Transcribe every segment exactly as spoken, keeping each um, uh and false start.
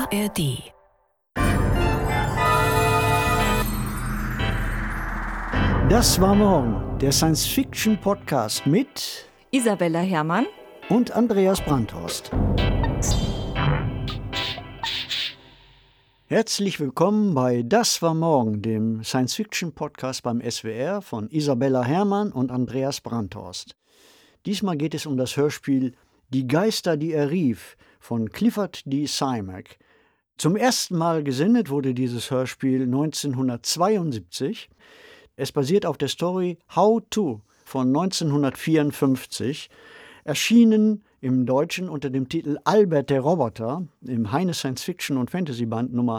A R D. Das war morgen, der Science-Fiction-Podcast mit Isabella Herrmann und Andreas Brandhorst. Herzlich willkommen bei Das war morgen, dem Science-Fiction-Podcast beim S W R von Isabella Herrmann und Andreas Brandhorst. Diesmal geht es um das Hörspiel Die Geister, die er rief von Clifford D. Simak. Zum ersten Mal gesendet wurde dieses Hörspiel neunzehnhundertzweiundsiebzig. Es basiert auf der Story How To von neunzehnhundertvierundfünfzig, erschienen im Deutschen unter dem Titel Albert der Roboter im Heine Science Fiction und Fantasy Band Nummer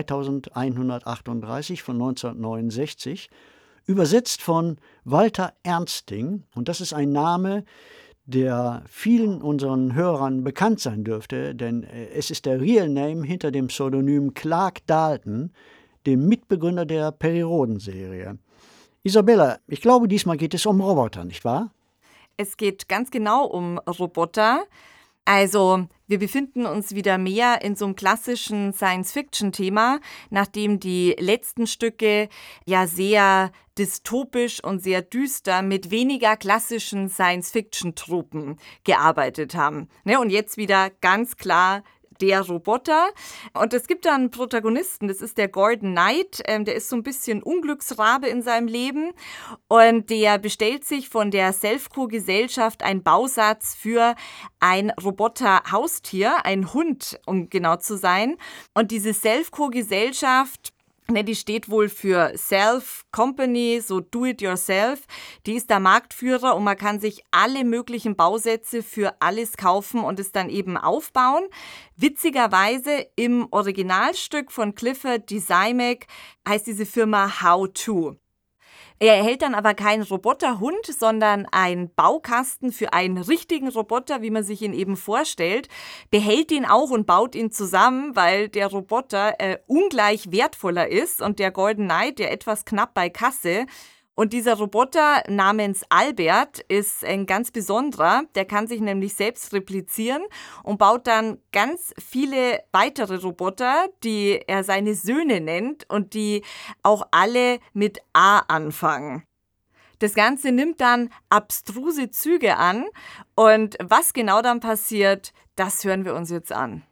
dreitausendeinhundertachtunddreißig von neunzehnhundertneunundsechzig, übersetzt von Walter Ernsting. Und das ist ein Name, der vielen unseren Hörern bekannt sein dürfte, denn es ist der Real Name hinter dem Pseudonym Clark Dalton, dem Mitbegründer der Perioden-Serie. Isabella, ich glaube, diesmal geht es um Roboter, nicht wahr? Es geht ganz genau um Roboter. Also, wir befinden uns wieder mehr in so einem klassischen Science-Fiction-Thema, nachdem die letzten Stücke ja sehr dystopisch und sehr düster mit weniger klassischen Science-Fiction-Tropen gearbeitet haben. Ne, und jetzt wieder ganz klar der Roboter. Und es gibt da einen Protagonisten, das ist der Gordon Knight. Ähm, der ist so ein bisschen Unglücksrabe in seinem Leben. Und der bestellt sich von der Selfco-Gesellschaft einen Bausatz für ein Roboter-Haustier, ein Hund, um genau zu sein. Und diese Selfco-Gesellschaft, ne, die steht wohl für Self-Company, so Do-it-yourself. Die ist der Marktführer und man kann sich alle möglichen Bausätze für alles kaufen und es dann eben aufbauen. Witzigerweise im Originalstück von Clifford D. Simak heißt diese Firma How To. Er erhält dann aber keinen Roboterhund, sondern einen Baukasten für einen richtigen Roboter, wie man sich ihn eben vorstellt, behält ihn auch und baut ihn zusammen, weil der Roboter äh, ungleich wertvoller ist und der Gordon Knight, der etwas knapp bei Kasse. Und dieser Roboter namens Albert ist ein ganz besonderer, der kann sich nämlich selbst replizieren und baut dann ganz viele weitere Roboter, die er seine Söhne nennt und die auch alle mit A anfangen. Das Ganze nimmt dann abstruse Züge an und was genau dann passiert, das hören wir uns jetzt an.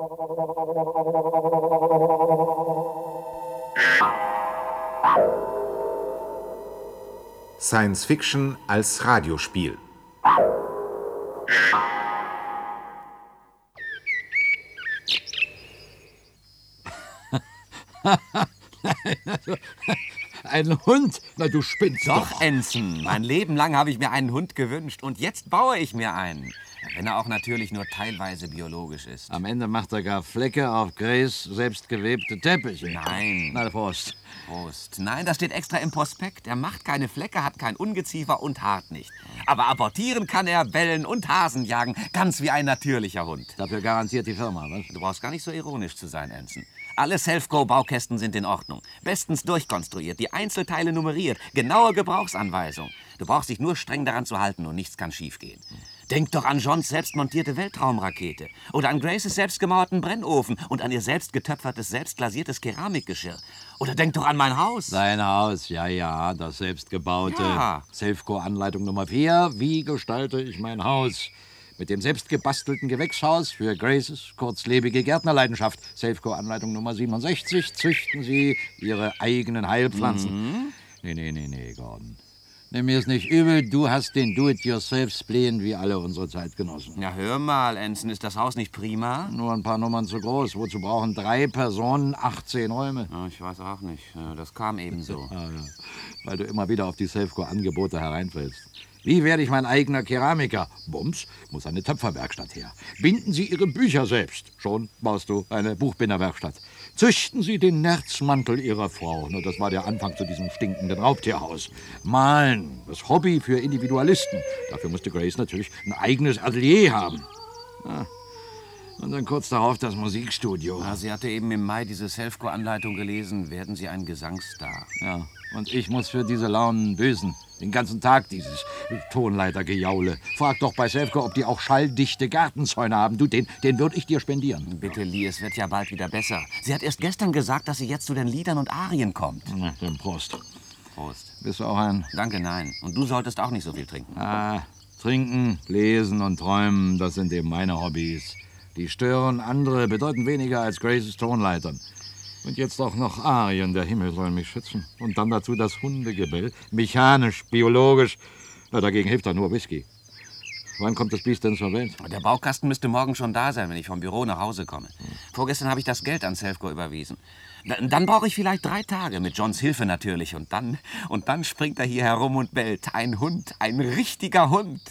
Science Fiction als Radiospiel. Ein Hund? Na, du spinnst doch. Doch, Ensign. Mein Leben lang habe ich mir einen Hund gewünscht und jetzt baue ich mir einen. Wenn er auch natürlich nur teilweise biologisch ist. Am Ende macht er gar Flecke auf Grace selbstgewebte Teppiche. Nein. Na, Prost. Prost. Nein, das steht extra im Prospekt. Er macht keine Flecke, hat kein Ungeziefer und haart nicht. Aber apportieren kann er, bellen und Hasen jagen. Ganz wie ein natürlicher Hund. Dafür garantiert die Firma, was? Du brauchst gar nicht so ironisch zu sein, Ensign. Alle Self-Go-Baukästen sind in Ordnung. Bestens durchkonstruiert, die Einzelteile nummeriert, genaue Gebrauchsanweisung. Du brauchst dich nur streng daran zu halten und nichts kann schiefgehen. Denk doch an Johns selbstmontierte Weltraumrakete oder an Graces selbstgemauerten Brennofen und an ihr selbst getöpfertes, selbstglasiertes Keramikgeschirr. Oder denk doch an mein Haus. Dein Haus, ja, ja, das selbstgebaute. Ja. Selfco-Anleitung Nummer vier. Wie gestalte ich mein Haus? Mit dem selbstgebastelten Gewächshaus für Graces kurzlebige Gärtnerleidenschaft. Selfco-Anleitung Nummer siebenundsechzig. Züchten Sie Ihre eigenen Heilpflanzen. Mhm. Nee, nee, nee, nee, Gordon. Nimm mir's nicht übel, du hast den Do-it-yourself-Spleen wie alle unsere Zeitgenossen. Ja, hör mal, Ensign, ist das Haus nicht prima? Nur ein paar Nummern zu groß. Wozu brauchen drei Personen achtzehn Räume? Ja, ich weiß auch nicht. Ja, das kam eben so. Ah, ja. Weil du immer wieder auf die Selfco-Angebote hereinfällst. Wie werde ich mein eigener Keramiker? Bums, muss eine Töpferwerkstatt her. Binden Sie Ihre Bücher selbst. Schon baust du eine Buchbinderwerkstatt. Züchten Sie den Nerzmantel Ihrer Frau. Nur das war der Anfang zu diesem stinkenden Raubtierhaus. Malen, das Hobby für Individualisten. Dafür musste Grace natürlich ein eigenes Atelier haben. Ah. Und dann kurz darauf das Musikstudio. Ja, sie hatte eben im Mai diese Selfco-Anleitung gelesen. Werden Sie ein Gesangsstar? Ja, Und ich muss für diese Launen büßen. Den ganzen Tag dieses Tonleitergejaule. Frag doch bei Selfco, ob die auch schalldichte Gartenzäune haben. Du, den, den würde ich dir spendieren. Bitte, Lee, es wird ja bald wieder besser. Sie hat erst gestern gesagt, dass sie jetzt zu den Liedern und Arien kommt. Na, dann Prost. Prost. Bist du auch ein? Danke, nein. Und du solltest auch nicht so viel trinken. Ah, trinken, lesen und träumen, das sind eben meine Hobbys. Die stören andere bedeutend weniger als Graces Tonleitern. Und jetzt auch noch Arien, der Himmel soll mich schützen. Und dann dazu das Hundegebell, mechanisch, biologisch. Na, dagegen hilft doch nur Whisky. Wann kommt das Biest denn zur Welt? Der Baukasten müsste morgen schon da sein, wenn ich vom Büro nach Hause komme. Vorgestern habe ich das Geld an Selfco überwiesen. Dann, dann brauche ich vielleicht drei Tage, mit Johns Hilfe natürlich. Und dann, und dann springt er hier herum und bellt. Ein Hund, ein richtiger Hund.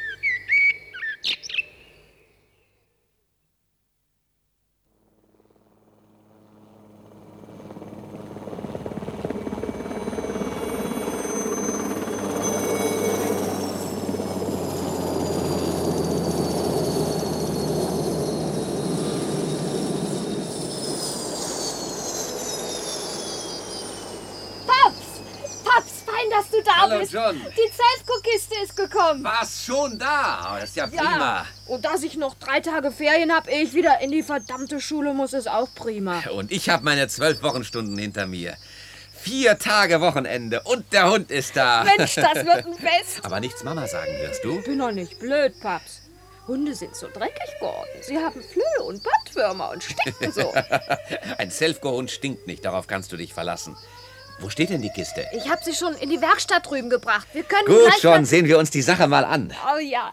Hallo, John. Die Selfco-Kiste ist gekommen. War's schon da? Oh, das ist ja prima. Ja. Und dass ich noch drei Tage Ferien habe, ehe ich wieder in die verdammte Schule muss, ist auch prima. Und ich habe meine zwölf Wochenstunden hinter mir. Vier Tage Wochenende und der Hund ist da. Mensch, das wird ein Fest. Aber nichts Mama sagen, wirst du? Ich bin doch nicht blöd, Paps. Hunde sind so dreckig geworden. Sie haben Flöhe und Bandwürmer und stinken so. Ein Selfco-Hund stinkt nicht, darauf kannst du dich verlassen. Wo steht denn die Kiste? Ich habe sie schon in die Werkstatt drüben gebracht. Wir können Gut, gleich schon, sehen wir uns die Sache mal an. Oh ja.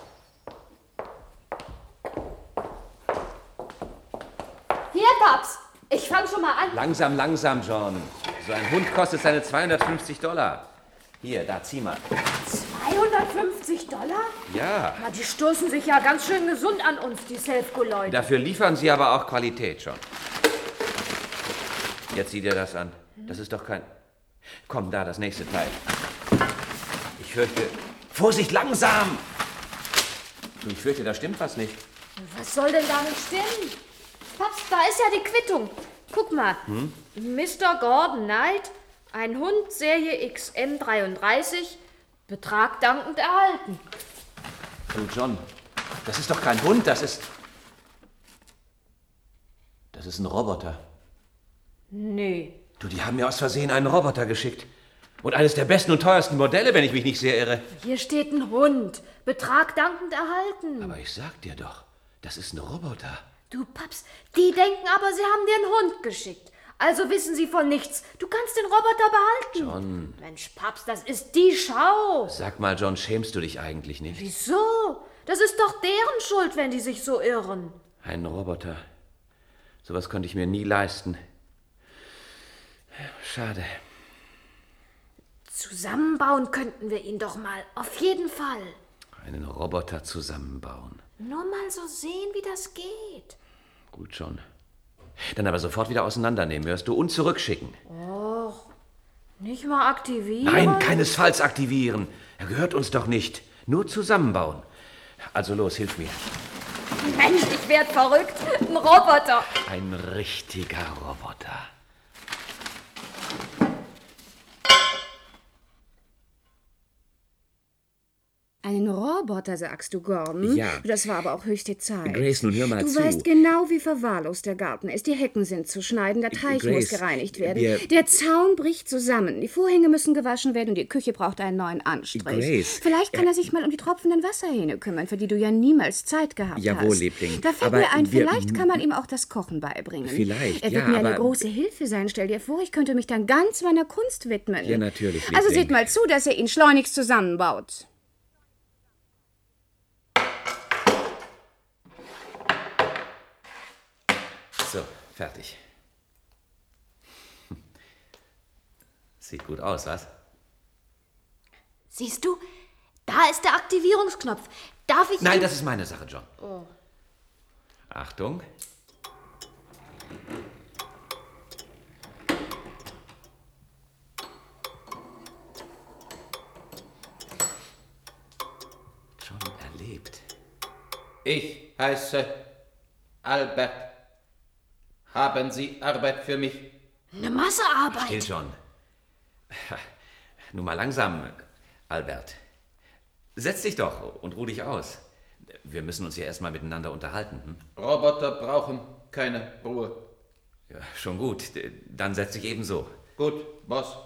Hier, Paps. Ich fange schon mal an. Langsam, langsam, John. So ein Hund kostet seine zweihundertfünfzig Dollar. Hier, da, zieh mal. zweihundertfünfzig Dollar? Ja. Na, die stoßen sich ja ganz schön gesund an uns, die Selfco-Leute. Dafür liefern sie aber auch Qualität, John. Jetzt sieh dir das an. Das ist doch kein... Komm, da, das nächste Teil. Ich fürchte... Vorsicht, langsam! Du, ich fürchte, da stimmt was nicht. Was soll denn da nicht stimmen? Paps, da ist ja die Quittung. Guck mal. Hm? Mister Gordon Knight, ein Hund, Serie X M dreiunddreißig, Betrag dankend erhalten. Du, John, das ist doch kein Hund, das ist... Das ist ein Roboter. Nee. Du, die haben mir aus Versehen einen Roboter geschickt. Und eines der besten und teuersten Modelle, wenn ich mich nicht sehr irre. Hier steht ein Hund. Betrag dankend erhalten. Aber ich sag dir doch, das ist ein Roboter. Du, Paps, die denken aber, sie haben dir einen Hund geschickt. Also wissen sie von nichts. Du kannst den Roboter behalten. John. Mensch, Paps, das ist die Schau. Sag mal, John, schämst du dich eigentlich nicht? Wieso? Das ist doch deren Schuld, wenn die sich so irren. Ein Roboter. Sowas konnte ich mir nie leisten. Schade. Zusammenbauen könnten wir ihn doch mal. Auf jeden Fall. Einen Roboter zusammenbauen. Nur mal so sehen, wie das geht. Gut schon. Dann aber sofort wieder auseinandernehmen, hörst du, und zurückschicken. Och, nicht mal aktivieren? Nein, keinesfalls aktivieren. Er gehört uns doch nicht. Nur zusammenbauen. Also los, hilf mir. Mensch, ich werd verrückt. Ein Roboter. Ein richtiger Roboter. Einen Roboter, sagst du, Gordon? Ja. Das war aber auch höchste Zeit. Grace, nun hör mal du zu. Du weißt genau, wie verwahrlost der Garten ist. Die Hecken sind zu schneiden, der Teich Grace, muss gereinigt werden. wir- Der Zaun bricht zusammen, die Vorhänge müssen gewaschen werden und die Küche braucht einen neuen Anstrich. Grace, Vielleicht kann er sich mal um die tropfenden Wasserhähne kümmern, für die du ja niemals Zeit gehabt Jawohl, hast. Liebling. Da fällt Aber mir ein, wir- vielleicht kann man ihm auch das Kochen beibringen. Vielleicht, Er wird ja, mir eine aber- große Hilfe sein. Stell dir vor, ich könnte mich dann ganz meiner Kunst widmen. Ja, natürlich, Liebling. Also seht mal zu, dass er ihn schleunigst zusammenbaut. So, fertig. Sieht gut aus, was? Siehst du, da ist der Aktivierungsknopf. Darf ich... Nein, ihn- das ist meine Sache, John. Oh. Achtung. John erlebt. Ich heiße Albert. Haben Sie Arbeit für mich? Eine Masse Arbeit. Still, John. Nun mal langsam, Albert. Setz dich doch und ruh dich aus. Wir müssen uns ja erstmal miteinander unterhalten. Hm? Roboter brauchen keine Ruhe. Ja, schon gut. Dann setz dich ebenso. Gut, Boss.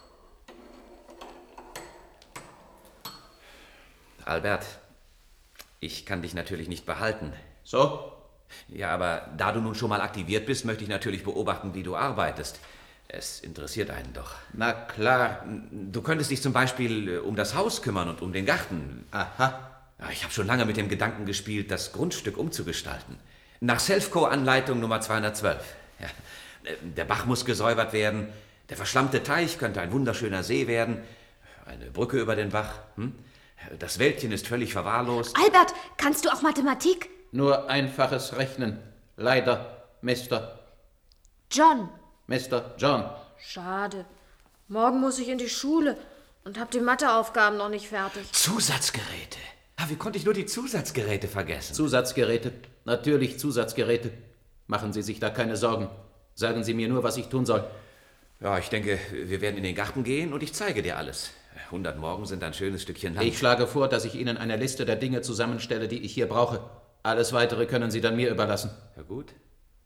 Albert, ich kann dich natürlich nicht behalten. So? Ja, aber da du nun schon mal aktiviert bist, möchte ich natürlich beobachten, wie du arbeitest. Es interessiert einen doch. Na klar. Du könntest dich zum Beispiel um das Haus kümmern und um den Garten. Aha. Ja, ich habe schon lange mit dem Gedanken gespielt, das Grundstück umzugestalten. Nach Selfco-Anleitung Nummer zweihundertzwölf. Ja, der Bach muss gesäubert werden, der verschlammte Teich könnte ein wunderschöner See werden, eine Brücke über den Bach. Hm? Das Wäldchen ist völlig verwahrlost. Albert, kannst du auch Mathematik? Nur einfaches Rechnen. Leider, Mister John. Mister John. Schade. Morgen muss ich in die Schule und hab die Matheaufgaben noch nicht fertig. Zusatzgeräte. Ah, wie konnte ich nur die Zusatzgeräte vergessen? Zusatzgeräte. Natürlich Zusatzgeräte. Machen Sie sich da keine Sorgen. Sagen Sie mir nur, was ich tun soll. Ja, ich denke, wir werden in den Garten gehen und ich zeige dir alles. hundert Morgen sind ein schönes Stückchen Land. Ich schlage vor, dass ich Ihnen eine Liste der Dinge zusammenstelle, die ich hier brauche. Alles Weitere können Sie dann mir überlassen. Ja, gut.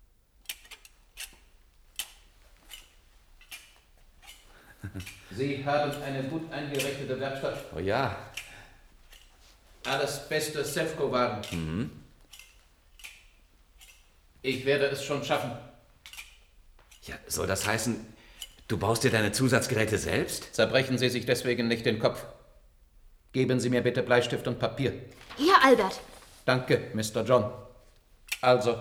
Sie haben eine gut eingerichtete Werkstatt. Oh ja. Alles beste Selfco-Wagen. Mhm. Ich werde es schon schaffen. Ja, soll das heißen, du baust dir deine Zusatzgeräte selbst? Zerbrechen Sie sich deswegen nicht den Kopf. Geben Sie mir bitte Bleistift und Papier. Hier, Albert. Danke, Mister John. Also.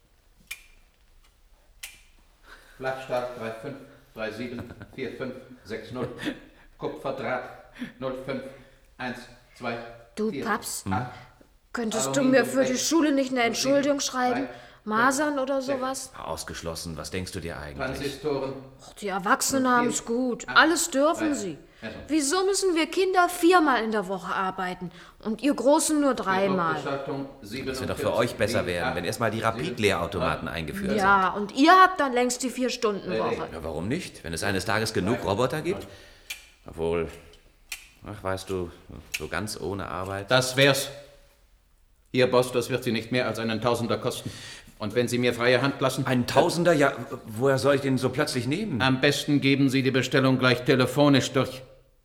Flachstab drei fünf drei sieben vier fünf sechs null. Kupferdraht null fünf eins zwei. Du, vier, Paps, acht. könntest du mir für die Schule nicht eine Entschuldigung schreiben? Masern oder sowas? Ausgeschlossen. Was denkst du dir eigentlich? Transistoren. Ach, die Erwachsenen haben es gut. Alles dürfen sie. Wieso müssen wir Kinder viermal in der Woche arbeiten und ihr Großen nur dreimal? Das wird doch für euch besser werden, wenn erstmal die Rapid-Lehrautomaten eingeführt sind. Ja, und ihr habt dann längst die Vier-Stunden-Woche. Ja, warum nicht? Wenn es eines Tages genug Roboter gibt? Obwohl, ach, weißt du, so ganz ohne Arbeit. Das wär's. Ihr Boss, das wird Sie nicht mehr als einen Tausender kosten. Und wenn Sie mir freie Hand lassen... Ein Tausender? Ja, woher soll ich den so plötzlich nehmen? Am besten geben Sie die Bestellung gleich telefonisch durch.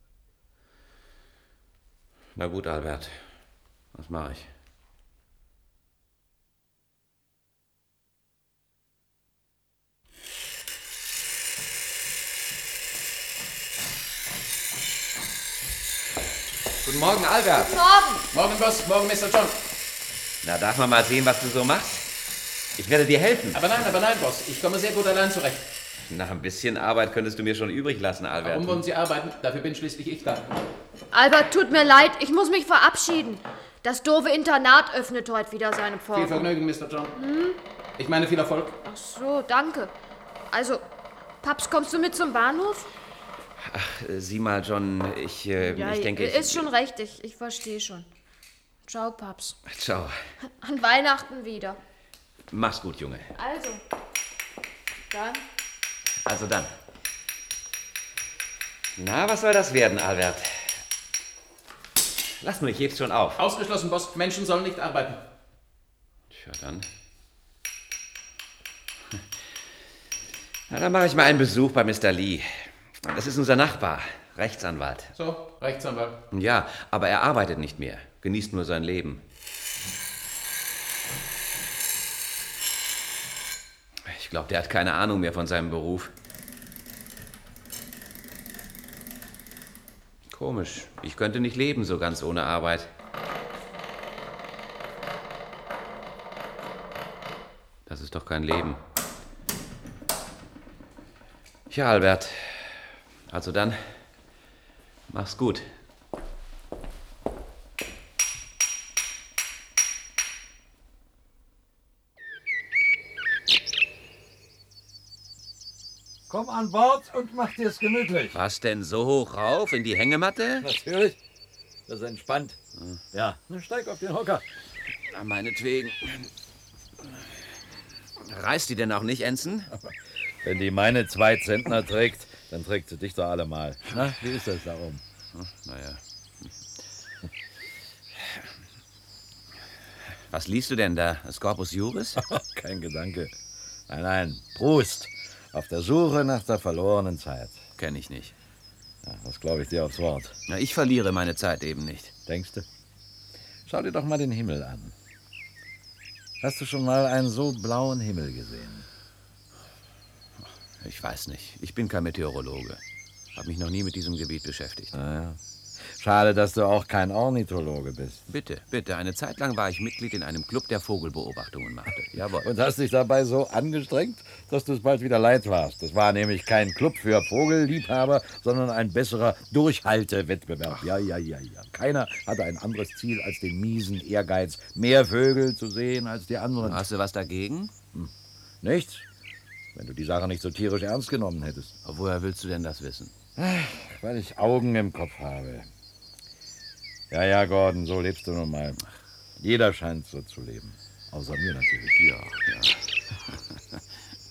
Na gut, Albert. Was mache ich? Guten Morgen, Albert. Guten Morgen. Morgen, Boss. Morgen, Mister John. Na, darf man mal sehen, was du so machst? Ich werde dir helfen. Aber nein, aber nein, Boss. Ich komme sehr gut allein zurecht. Na, ein bisschen Arbeit könntest du mir schon übrig lassen, Albert. Warum wollen Sie arbeiten? Dafür bin schließlich ich da. Albert, tut mir leid, ich muss mich verabschieden. Das doofe Internat öffnet heute wieder seine Pforten. Viel Vergnügen, Mister John. Hm? Ich meine, viel Erfolg. Ach so, danke. Also, Paps, kommst du mit zum Bahnhof? Ach, sieh mal, John, ich, äh, Ja, ich denke... ist ich, schon recht, ich, ich verstehe schon. Ciao, Paps. Ciao. An Weihnachten wieder. Mach's gut, Junge. Also, dann. Also dann. Na, was soll das werden, Albert? Lass nur, ich heb's schon auf. Ausgeschlossen, Boss. Menschen sollen nicht arbeiten. Tja, dann. Na, dann mache ich mal einen Besuch bei Mister Lee. Das ist unser Nachbar, Rechtsanwalt. So, Rechtsanwalt. Ja, aber er arbeitet nicht mehr, genießt nur sein Leben. Ich glaube, der hat keine Ahnung mehr von seinem Beruf. Komisch, ich könnte nicht leben so ganz ohne Arbeit. Das ist doch kein Leben. Ja, Albert. Also dann, mach's gut. Komm an Bord und mach dir's gemütlich. Was denn, so hoch rauf in die Hängematte? Natürlich. Das ist entspannt. Ja, dann steig auf den Hocker. Na, meinetwegen. Reißt die denn auch nicht, Ensign? Wenn die meine zwei Zentner trägt, Dann trägt sie dich doch alle mal. Na, wie ist das da oben? Hm, naja. Was liest du denn da? Das Corpus Juris? Kein Gedanke. Nein, nein, Proust. Auf der Suche nach der verlorenen Zeit. Kenn ich nicht. Ja, das glaube ich dir aufs Wort. Na, ich verliere meine Zeit eben nicht. Denkst du? Schau dir doch mal den Himmel an. Hast du schon mal einen so blauen Himmel gesehen? Ich weiß nicht. Ich bin kein Meteorologe. Hab mich noch nie mit diesem Gebiet beschäftigt. Naja. Schade, dass du auch kein Ornithologe bist. Bitte, bitte. Eine Zeit lang war ich Mitglied in einem Club, der Vogelbeobachtungen machte. Jawohl. Und hast dich dabei so angestrengt, dass du es bald wieder leid warst. Das war nämlich kein Club für Vogelliebhaber, sondern ein besserer Durchhaltewettbewerb. Ja, ja, ja, ja. Keiner hatte ein anderes Ziel als den miesen Ehrgeiz, mehr Vögel zu sehen als die anderen. Hast du was dagegen? Hm. Nichts. Wenn du die Sache nicht so tierisch ernst genommen hättest. Woher willst du denn das wissen? Weil ich Augen im Kopf habe. Ja, ja, Gordon, so lebst du nun mal. Jeder scheint so zu leben. Außer mir natürlich. Ja, ja.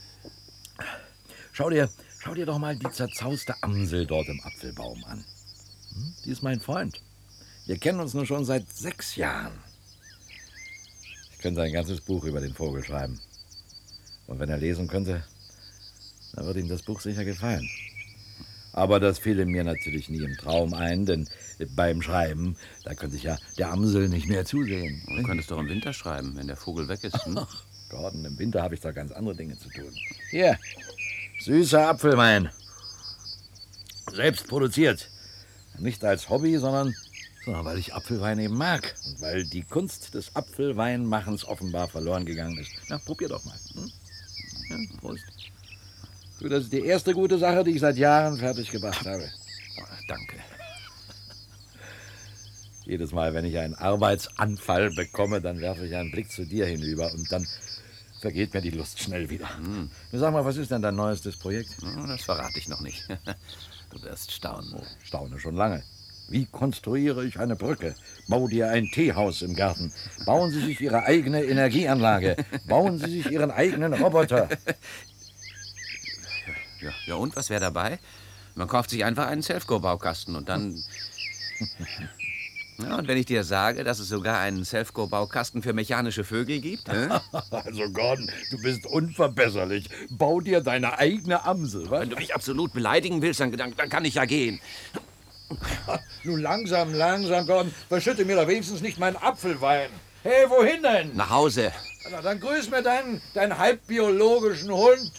Schau dir, schau dir doch mal die zerzauste Amsel dort im Apfelbaum an. Hm? Die ist mein Freund. Wir kennen uns nun schon seit sechs Jahren. Ich könnte ein ganzes Buch über den Vogel schreiben. Und wenn er lesen könnte, dann würde ihm das Buch sicher gefallen. Aber das fiel mir natürlich nie im Traum ein, denn beim Schreiben, da könnte ich ja der Amsel nicht mehr zusehen. Du könntest doch im Winter schreiben, wenn der Vogel weg ist. Hm? Ach, Gordon, im Winter habe ich doch ganz andere Dinge zu tun. Hier, süßer Apfelwein. Selbst produziert. Nicht als Hobby, sondern, sondern weil ich Apfelwein eben mag. Und weil die Kunst des Apfelweinmachens offenbar verloren gegangen ist. Na, probier doch mal. Hm? Ja, Prost. Du, das ist die erste gute Sache, die ich seit Jahren fertig gebracht habe. Oh, danke. Jedes Mal, wenn ich einen Arbeitsanfall bekomme, dann werfe ich einen Blick zu dir hinüber und dann vergeht mir die Lust schnell wieder. Hm. Sag mal, was ist denn dein neuestes Projekt? Oh, das verrate ich noch nicht. Du wirst staunen. Oh, staune schon lange. Wie konstruiere ich eine Brücke? Bau dir ein Teehaus im Garten. Bauen Sie sich Ihre eigene Energieanlage. Bauen Sie sich Ihren eigenen Roboter. Ja, ja, und was wäre dabei? Man kauft sich einfach einen Selfco-Baukasten und dann... Ja, und wenn ich dir sage, dass es sogar einen Selfco-Baukasten für mechanische Vögel gibt? Hä? Also Gordon, du bist unverbesserlich. Bau dir deine eigene Amsel, was? Wenn du mich absolut beleidigen willst, dann, dann, dann kann ich ja gehen. Nun langsam, langsam, Gordon. Verschütte mir doch wenigstens nicht meinen Apfelwein. Hey, wohin denn? Nach Hause. Na, dann grüß mir deinen, deinen halbbiologischen Hund.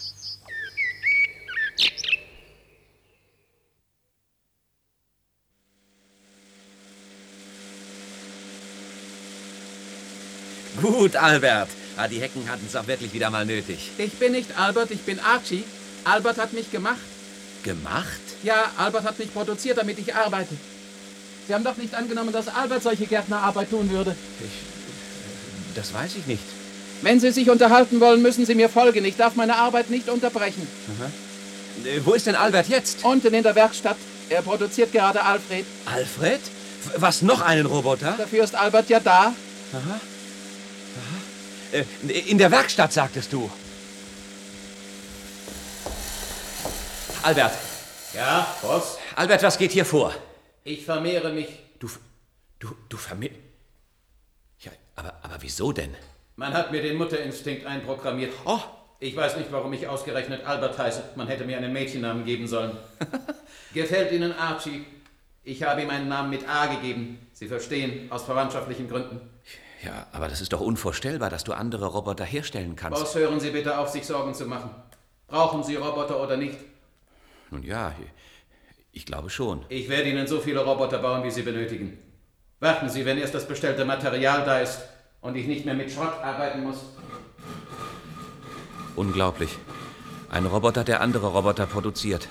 Gut, Albert. Ah, die Hecken hatten es auch wirklich wieder mal nötig. Ich bin nicht Albert, ich bin Archie. Albert hat mich gemacht. Gemacht? Ja, Albert hat mich produziert, damit ich arbeite. Sie haben doch nicht angenommen, dass Albert solche Gärtnerarbeit tun würde. Ich, das weiß ich nicht. Wenn Sie sich unterhalten wollen, müssen Sie mir folgen. Ich darf meine Arbeit nicht unterbrechen. Aha. Äh, wo ist denn Albert jetzt? Unten in der Werkstatt. Er produziert gerade Alfred. Alfred? Was, noch einen Roboter? Dafür ist Albert ja da. Aha. Aha. Äh, in der Werkstatt, sagtest du. Albert. Ja, Boss? Albert, was geht hier vor? Ich vermehre mich. Du, du, du vermehrst... Ja, aber, aber wieso denn? Man hat mir den Mutterinstinkt einprogrammiert. Oh. Ich weiß nicht, warum ich ausgerechnet Albert heiße. Man hätte mir einen Mädchennamen geben sollen. Gefällt Ihnen Archie? Ich habe ihm einen Namen mit A gegeben. Sie verstehen, aus verwandtschaftlichen Gründen. Ja, aber das ist doch unvorstellbar, dass du andere Roboter herstellen kannst. Boss, hören Sie bitte auf, sich Sorgen zu machen. Brauchen Sie Roboter oder nicht? Nun ja, ich glaube schon. Ich werde Ihnen so viele Roboter bauen, wie Sie benötigen. Warten Sie, wenn erst das bestellte Material da ist und ich nicht mehr mit Schrott arbeiten muss. Unglaublich. Ein Roboter, der andere Roboter produziert.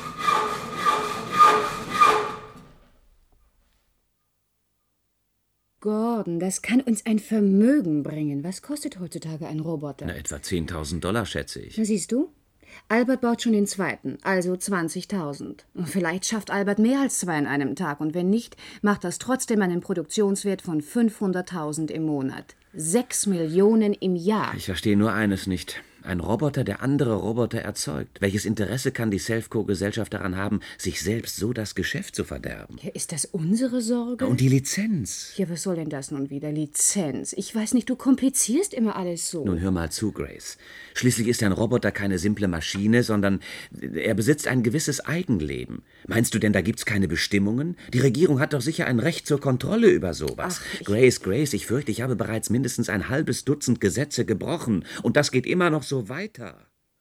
Gordon, das kann uns ein Vermögen bringen. Was kostet heutzutage ein Roboter? Na, etwa zehntausend Dollar, schätze ich. Na, siehst du? Albert baut schon den zweiten, also zwanzigtausend. Vielleicht schafft Albert mehr als zwei in einem Tag. Und wenn nicht, macht das trotzdem einen Produktionswert von fünfhunderttausend im Monat. Sechs Millionen im Jahr. Ich verstehe nur eines nicht. Ein Roboter, der andere Roboter erzeugt. Welches Interesse kann die Selfco-Gesellschaft daran haben, sich selbst so das Geschäft zu verderben? Ja, ist das unsere Sorge? Und die Lizenz? Ja, was soll denn das nun wieder? Lizenz? Ich weiß nicht, du komplizierst immer alles so. Nun hör mal zu, Grace. Schließlich ist ein Roboter keine simple Maschine, sondern er besitzt ein gewisses Eigenleben. Meinst du denn, da gibt's keine Bestimmungen? Die Regierung hat doch sicher ein Recht zur Kontrolle über sowas. Ach, ich Grace, Grace, ich fürchte, ich habe bereits mindestens ein halbes Dutzend Gesetze gebrochen. Und das geht immer noch so weiter.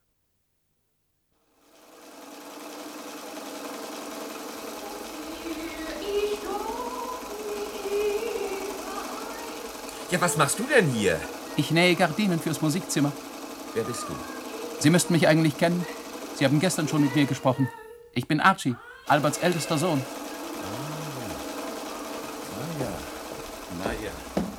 Ja, was machst du denn hier? Ich nähe Gardinen fürs Musikzimmer. Wer bist du? Sie müssten mich eigentlich kennen. Sie haben gestern schon mit mir gesprochen. Ich bin Archie, Alberts ältester Sohn. Ah ja, na ja.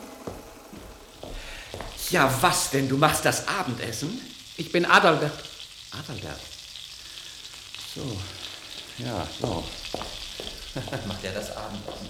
Ja, was denn? Du machst das Abendessen? Ich bin Adalbert. Adalbert. So, ja, so. Macht er das Abendessen?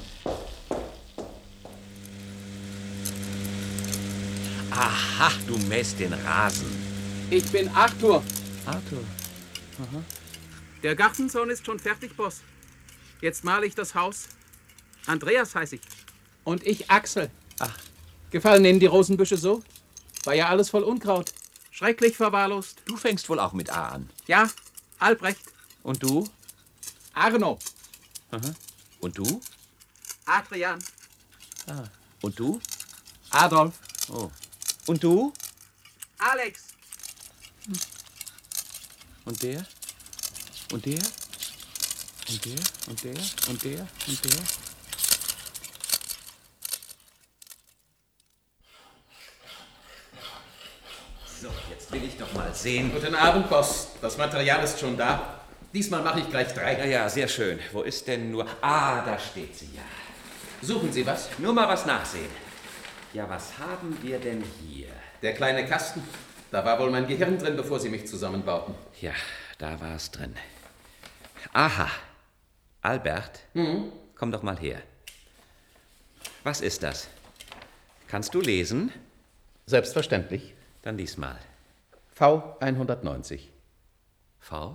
Aha, du mähst den Rasen. Ich bin Arthur. Arthur. Aha. Der Gartenzaun ist schon fertig, Boss. Jetzt male ich das Haus. Andreas heiße ich. Und ich Axel. Ach. Gefallen Ihnen die Rosenbüsche so? War ja alles voll Unkraut. Schrecklich verwahrlost. Du fängst wohl auch mit A an. Ja, Albrecht. Und du? Arno. Aha. Und du? Adrian. Ah. Und du? Adolf. Oh. Und du? Alex. Und der? Und der? Und der? Und der? Und der? Und der? So, jetzt will ich doch mal sehen. Guten Abend, Boss. Das Material ist schon da. Diesmal mache ich gleich drei. Ja, ja, sehr schön. Wo ist denn nur... Ah, da steht sie ja. Suchen Sie was? Nur mal was nachsehen. Ja, was haben wir denn hier? Der kleine Kasten. Da war wohl mein Gehirn drin, bevor Sie mich zusammenbauten. Ja, da war es drin. Aha. Albert, mhm. Komm doch mal her. Was ist das? Kannst du lesen? Selbstverständlich. Dann lies mal. V hundertneunzig. V?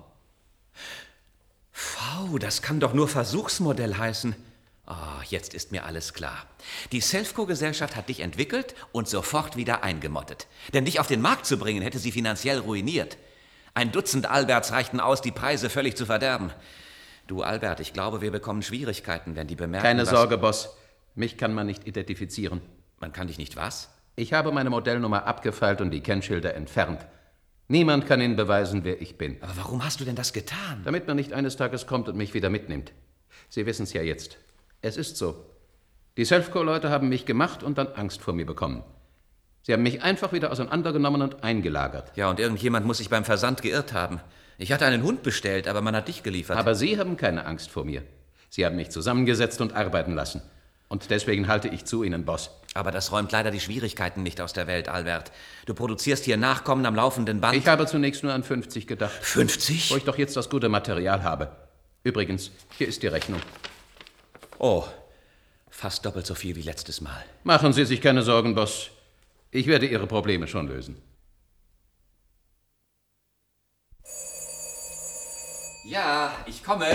V, das kann doch nur Versuchsmodell heißen. Oh, jetzt ist mir alles klar. Die Selfco-Gesellschaft hat dich entwickelt und sofort wieder eingemottet. Denn dich auf den Markt zu bringen, hätte sie finanziell ruiniert. Ein Dutzend Alberts reichten aus, die Preise völlig zu verderben. Du, Albert, ich glaube, wir bekommen Schwierigkeiten, wenn die bemerken, Keine Sorge, Boss. Mich kann man nicht identifizieren. Man kann dich nicht was? Ich habe meine Modellnummer abgefeilt und die Kennschilder entfernt. Niemand kann Ihnen beweisen, wer ich bin. Aber warum hast du denn das getan? Damit man nicht eines Tages kommt und mich wieder mitnimmt. Sie wissen es ja jetzt. Es ist so. Die Selfco-Leute haben mich gemacht und dann Angst vor mir bekommen. Sie haben mich einfach wieder auseinandergenommen und eingelagert. Ja, und irgendjemand muss sich beim Versand geirrt haben. Ich hatte einen Hund bestellt, aber man hat dich geliefert. Aber Sie haben keine Angst vor mir. Sie haben mich zusammengesetzt und arbeiten lassen. Und deswegen halte ich zu Ihnen, Boss. Aber das räumt leider die Schwierigkeiten nicht aus der Welt, Albert. Du produzierst hier Nachkommen am laufenden Band. Ich habe zunächst nur an fünfzig gedacht. fünfzig? Wo ich doch jetzt das gute Material habe. Übrigens, hier ist die Rechnung. Oh, fast doppelt so viel wie letztes Mal. Machen Sie sich keine Sorgen, Boss. Ich werde Ihre Probleme schon lösen. Ja, ich komme.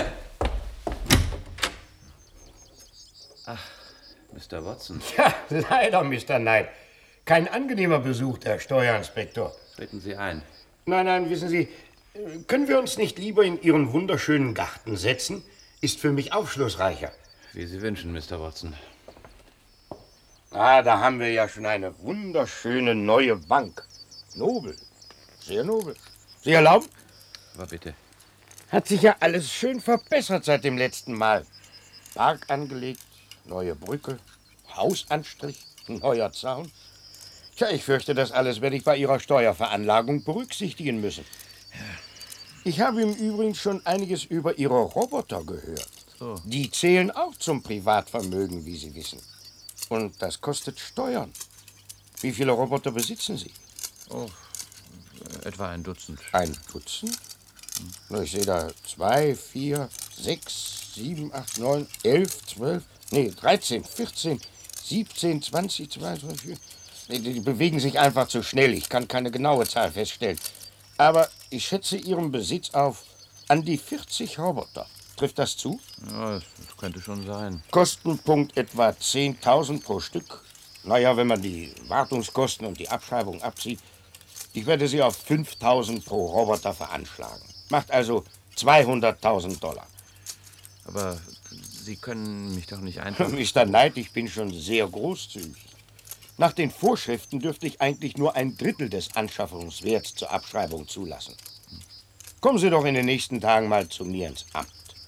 Ach, Mister Watson. Ja, leider, Mister Knight. Kein angenehmer Besuch, Herr Steuerinspektor. Treten Sie ein. Nein, nein, wissen Sie, können wir uns nicht lieber in Ihren wunderschönen Garten setzen? Ist für mich aufschlussreicher. Wie Sie wünschen, Mister Watson. Ah, da haben wir ja schon eine wunderschöne neue Bank. Nobel, sehr nobel. Sie erlauben? Aber bitte. Hat sich ja alles schön verbessert seit dem letzten Mal. Park angelegt, neue Brücke, Hausanstrich, neuer Zaun. Tja, ich fürchte, das alles werde ich bei Ihrer Steuerveranlagung berücksichtigen müssen. Ich habe im Übrigen schon einiges über Ihre Roboter gehört. Oh. Die zählen auch zum Privatvermögen, wie Sie wissen. Und das kostet Steuern. Wie viele Roboter besitzen Sie? Oh, etwa ein Dutzend. Ein Dutzend? Hm. Ich sehe da zwei, vier, sechs, sieben, acht, neun, elf, zwölf, nee, dreizehn, vierzehn, siebzehn, zwanzig, zweiundzwanzig, Die, die bewegen sich einfach zu schnell. Ich kann keine genaue Zahl feststellen. Aber ich schätze Ihren Besitz auf an die vierzig Roboter. Trifft das zu? Ja, das könnte schon sein. Kostenpunkt etwa zehntausend pro Stück. Naja, wenn man die Wartungskosten und die Abschreibung abzieht. Ich werde Sie auf fünftausend pro Roboter veranschlagen. Macht also zweihunderttausend Dollar. Aber Sie können mich doch nicht einfach... Mister Knight, ich bin schon sehr großzügig. Nach den Vorschriften dürfte ich eigentlich nur ein Drittel des Anschaffungswerts zur Abschreibung zulassen. Kommen Sie doch in den nächsten Tagen mal zu mir ins Amt.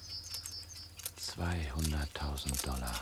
zweihunderttausend Dollar.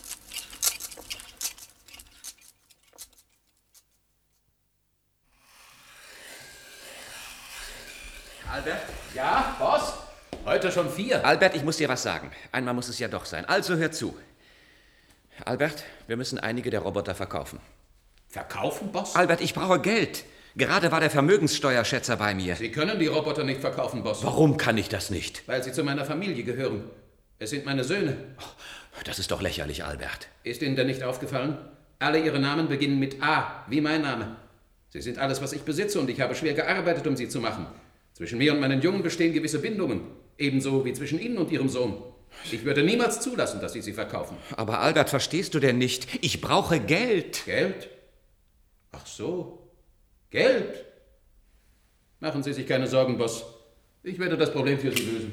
Albert? Ja, Boss? Heute schon vier. Albert, ich muss dir was sagen. Einmal muss es ja doch sein. Also hör zu. Albert, wir müssen einige der Roboter verkaufen. Verkaufen, Boss? Albert, ich brauche Geld. Gerade war der Vermögenssteuerschätzer bei mir. Sie können die Roboter nicht verkaufen, Boss. Warum kann ich das nicht? Weil sie zu meiner Familie gehören. Es sind meine Söhne. Das ist doch lächerlich, Albert. Ist Ihnen denn nicht aufgefallen? Alle Ihre Namen beginnen mit A, wie mein Name. Sie sind alles, was ich besitze, und ich habe schwer gearbeitet, um sie zu machen. Zwischen mir und meinen Jungen bestehen gewisse Bindungen. Ebenso wie zwischen Ihnen und Ihrem Sohn. Ich würde niemals zulassen, dass Sie sie verkaufen. Aber Albert, verstehst du denn nicht? Ich brauche Geld. Geld? Ach so. Geld? Machen Sie sich keine Sorgen, Boss. Ich werde das Problem für Sie lösen.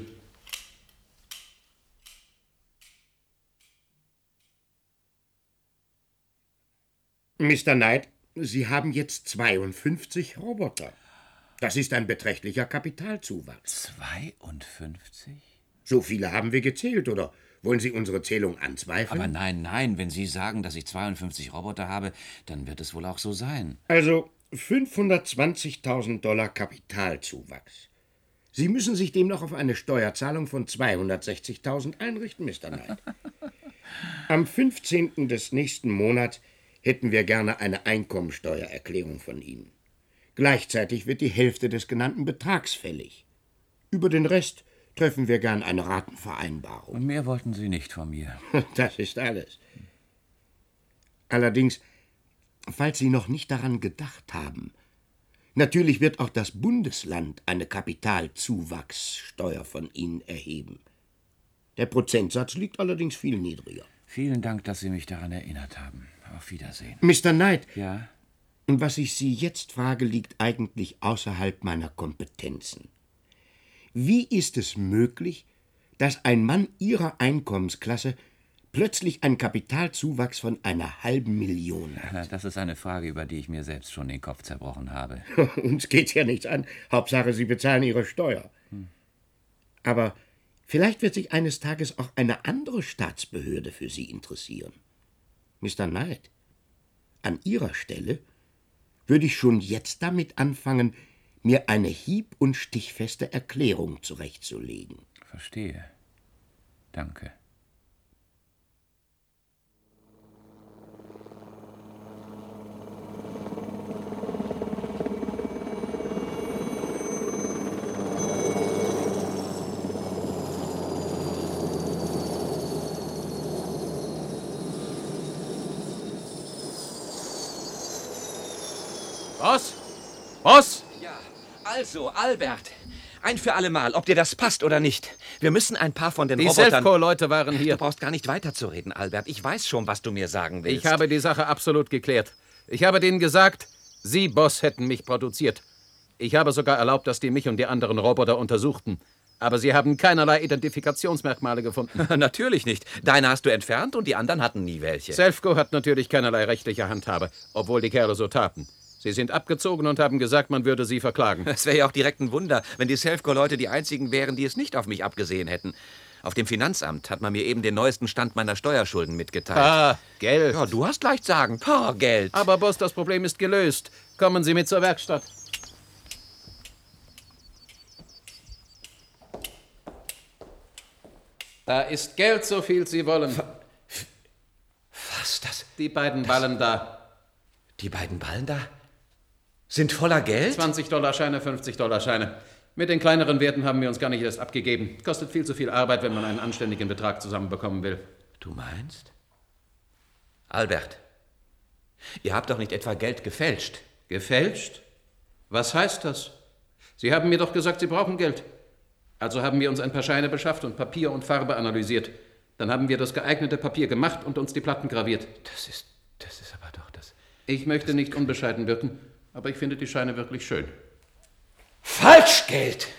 Mister Knight, Sie haben jetzt zweiundfünfzig Roboter. Das ist ein beträchtlicher Kapitalzuwachs. zweiundfünfzig? So viele haben wir gezählt, oder wollen Sie unsere Zählung anzweifeln? Aber nein, nein, wenn Sie sagen, dass ich zweiundfünfzig Roboter habe, dann wird es wohl auch so sein. Also fünfhundertzwanzigtausend Dollar Kapitalzuwachs. Sie müssen sich demnach auf eine Steuerzahlung von zweihundertsechzigtausend einrichten, Mister Knight. Am fünfzehnten des nächsten Monats hätten wir gerne eine Einkommensteuererklärung von Ihnen. Gleichzeitig wird die Hälfte des genannten Betrags fällig. Über den Rest treffen wir gern eine Ratenvereinbarung. Und mehr wollten Sie nicht von mir. Das ist alles. Allerdings, falls Sie noch nicht daran gedacht haben, natürlich wird auch das Bundesland eine Kapitalzuwachssteuer von Ihnen erheben. Der Prozentsatz liegt allerdings viel niedriger. Vielen Dank, dass Sie mich daran erinnert haben. Auf Wiedersehen. Mister Knight. Ja? Und was ich Sie jetzt frage, liegt eigentlich außerhalb meiner Kompetenzen. Wie ist es möglich, dass ein Mann Ihrer Einkommensklasse plötzlich einen Kapitalzuwachs von einer halben Million hat? Das ist eine Frage, über die ich mir selbst schon den Kopf zerbrochen habe. Uns geht's ja nichts an. Hauptsache, Sie bezahlen Ihre Steuer. Hm. Aber vielleicht wird sich eines Tages auch eine andere Staatsbehörde für Sie interessieren. Mister Knight, an Ihrer Stelle würde ich schon jetzt damit anfangen, mir eine hieb- und stichfeste Erklärung zurechtzulegen. Verstehe. Danke. Boss? Boss? Ja, also, Albert, ein für alle Mal, ob dir das passt oder nicht. Wir müssen ein paar von den Die Robotern... Die Selfco-Leute waren hier. Du brauchst gar nicht weiterzureden, Albert. Ich weiß schon, was du mir sagen willst. Ich habe die Sache absolut geklärt. Ich habe denen gesagt, Sie, Boss, hätten mich produziert. Ich habe sogar erlaubt, dass die mich und die anderen Roboter untersuchten. Aber sie haben keinerlei Identifikationsmerkmale gefunden. Natürlich nicht. Deine hast du entfernt und die anderen hatten nie welche. Selfco hat natürlich keinerlei rechtliche Handhabe, obwohl die Kerle so taten. Sie sind abgezogen und haben gesagt, man würde sie verklagen. Es wäre ja auch direkt ein Wunder, wenn die Selfco-Leute die einzigen wären, die es nicht auf mich abgesehen hätten. Auf dem Finanzamt hat man mir eben den neuesten Stand meiner Steuerschulden mitgeteilt. Ah, Geld. Ja, du hast leicht sagen. Ah, Geld. Aber Boss, das Problem ist gelöst. Kommen Sie mit zur Werkstatt. Da ist Geld, so viel Sie wollen. Was, das? Die beiden Ballen da. Die beiden Ballen da? Sind voller Geld? zwanzig-Dollar-Scheine, fünfzig-Dollar-Scheine. Mit den kleineren Werten haben wir uns gar nicht erst abgegeben. Kostet viel zu viel Arbeit, wenn man einen anständigen Betrag zusammenbekommen will. Du meinst? Albert, Ihr habt doch nicht etwa Geld gefälscht. Gefälscht? Was heißt das? Sie haben mir doch gesagt, Sie brauchen Geld. Also haben wir uns ein paar Scheine beschafft und Papier und Farbe analysiert. Dann haben wir das geeignete Papier gemacht und uns die Platten graviert. Das ist, das ist aber doch das... Ich möchte nicht unbescheiden wirken, aber ich finde die Scheine wirklich schön. Falschgeld!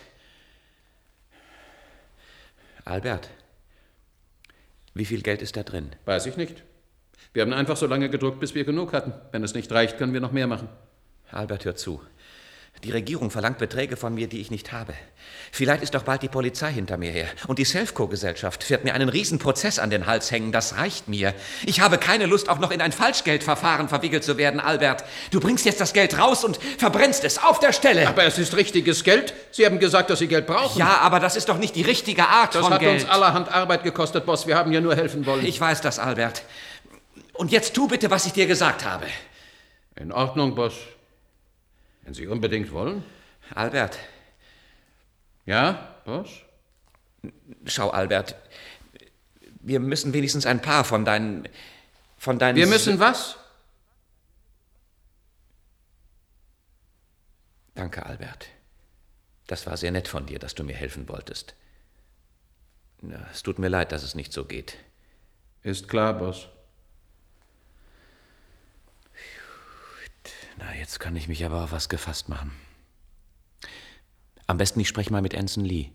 Albert, wie viel Geld ist da drin? Weiß ich nicht. Wir haben einfach so lange gedruckt, bis wir genug hatten. Wenn es nicht reicht, können wir noch mehr machen. Albert, hör zu. Die Regierung verlangt Beträge von mir, die ich nicht habe. Vielleicht ist doch bald die Polizei hinter mir her. Und die Selfco-Gesellschaft wird mir einen Riesenprozess an den Hals hängen. Das reicht mir. Ich habe keine Lust, auch noch in ein Falschgeldverfahren verwickelt zu werden, Albert. Du bringst jetzt das Geld raus und verbrennst es auf der Stelle. Aber es ist richtiges Geld. Sie haben gesagt, dass Sie Geld brauchen. Ja, aber das ist doch nicht die richtige Art das von Geld. Das hat uns allerhand Arbeit gekostet, Boss. Wir haben ja nur helfen wollen. Ich weiß das, Albert. Und jetzt tu bitte, was ich dir gesagt habe. In Ordnung, Boss. Wenn Sie unbedingt wollen. Albert. Ja, Boss? Schau, Albert, wir müssen wenigstens ein paar von deinen... von deinen... Wir müssen was? Danke, Albert. Das war sehr nett von dir, dass du mir helfen wolltest. Ja, es tut mir leid, dass es nicht so geht. Ist klar, Boss. Na, jetzt kann ich mich aber auf was gefasst machen. Am besten, ich spreche mal mit Anson Lee.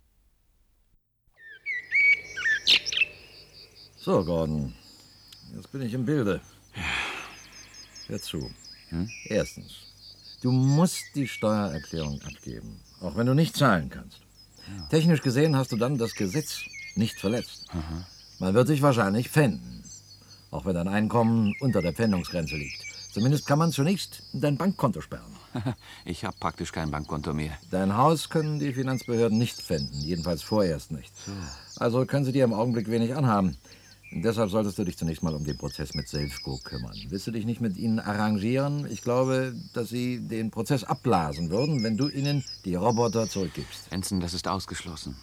So, Gordon. Jetzt bin ich im Bilde. Hör zu. Hm? Erstens, du musst die Steuererklärung abgeben, auch wenn du nicht zahlen kannst. Ja. Technisch gesehen hast du dann das Gesetz nicht verletzt. Aha. Man wird dich wahrscheinlich pfänden, auch wenn dein Einkommen unter der Pfändungsgrenze liegt. Zumindest kann man zunächst dein Bankkonto sperren. Ich habe praktisch kein Bankkonto mehr. Dein Haus können die Finanzbehörden nicht pfänden, jedenfalls vorerst nicht. So. Also können sie dir im Augenblick wenig anhaben. Und deshalb solltest du dich zunächst mal um den Prozess mit Selfco kümmern. Willst du dich nicht mit ihnen arrangieren? Ich glaube, dass sie den Prozess abblasen würden, wenn du ihnen die Roboter zurückgibst. Anson, das ist ausgeschlossen.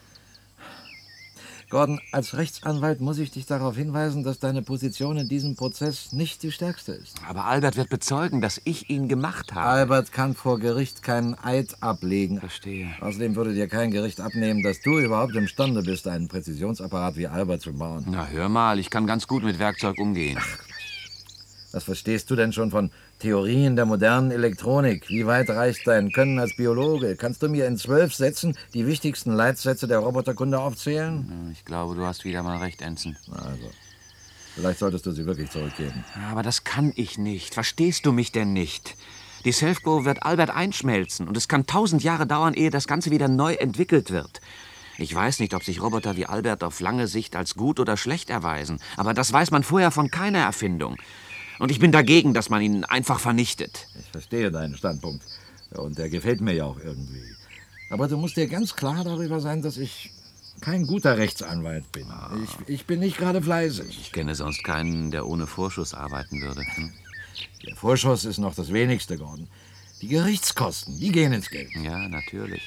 Gordon, als Rechtsanwalt muss ich dich darauf hinweisen, dass deine Position in diesem Prozess nicht die stärkste ist. Aber Albert wird bezeugen, dass ich ihn gemacht habe. Albert kann vor Gericht keinen Eid ablegen. Verstehe. Außerdem würde dir kein Gericht abnehmen, dass du überhaupt imstande bist, einen Präzisionsapparat wie Albert zu bauen. Na, hör mal, ich kann ganz gut mit Werkzeug umgehen. Ach, was verstehst du denn schon von Theorien der modernen Elektronik? Wie weit reicht dein Können als Biologe? Kannst du mir in zwölf Sätzen die wichtigsten Leitsätze der Roboterkunde aufzählen? Ich glaube, du hast wieder mal recht, Anson. Also, vielleicht solltest du sie wirklich zurückgeben. Aber das kann ich nicht. Verstehst du mich denn nicht? Die Selfco wird Albert einschmelzen und es kann tausend Jahre dauern, ehe das Ganze wieder neu entwickelt wird. Ich weiß nicht, ob sich Roboter wie Albert auf lange Sicht als gut oder schlecht erweisen, aber das weiß man vorher von keiner Erfindung. Und ich bin dagegen, dass man ihn einfach vernichtet. Ich verstehe deinen Standpunkt. Und der gefällt mir ja auch irgendwie. Aber du musst dir ganz klar darüber sein, dass ich kein guter Rechtsanwalt bin. Ah. Ich, ich bin nicht gerade fleißig. Ich kenne sonst keinen, der ohne Vorschuss arbeiten würde. Hm? Der Vorschuss ist noch das Wenigste, Gordon. Die Gerichtskosten, die gehen ins Geld. Ja, natürlich.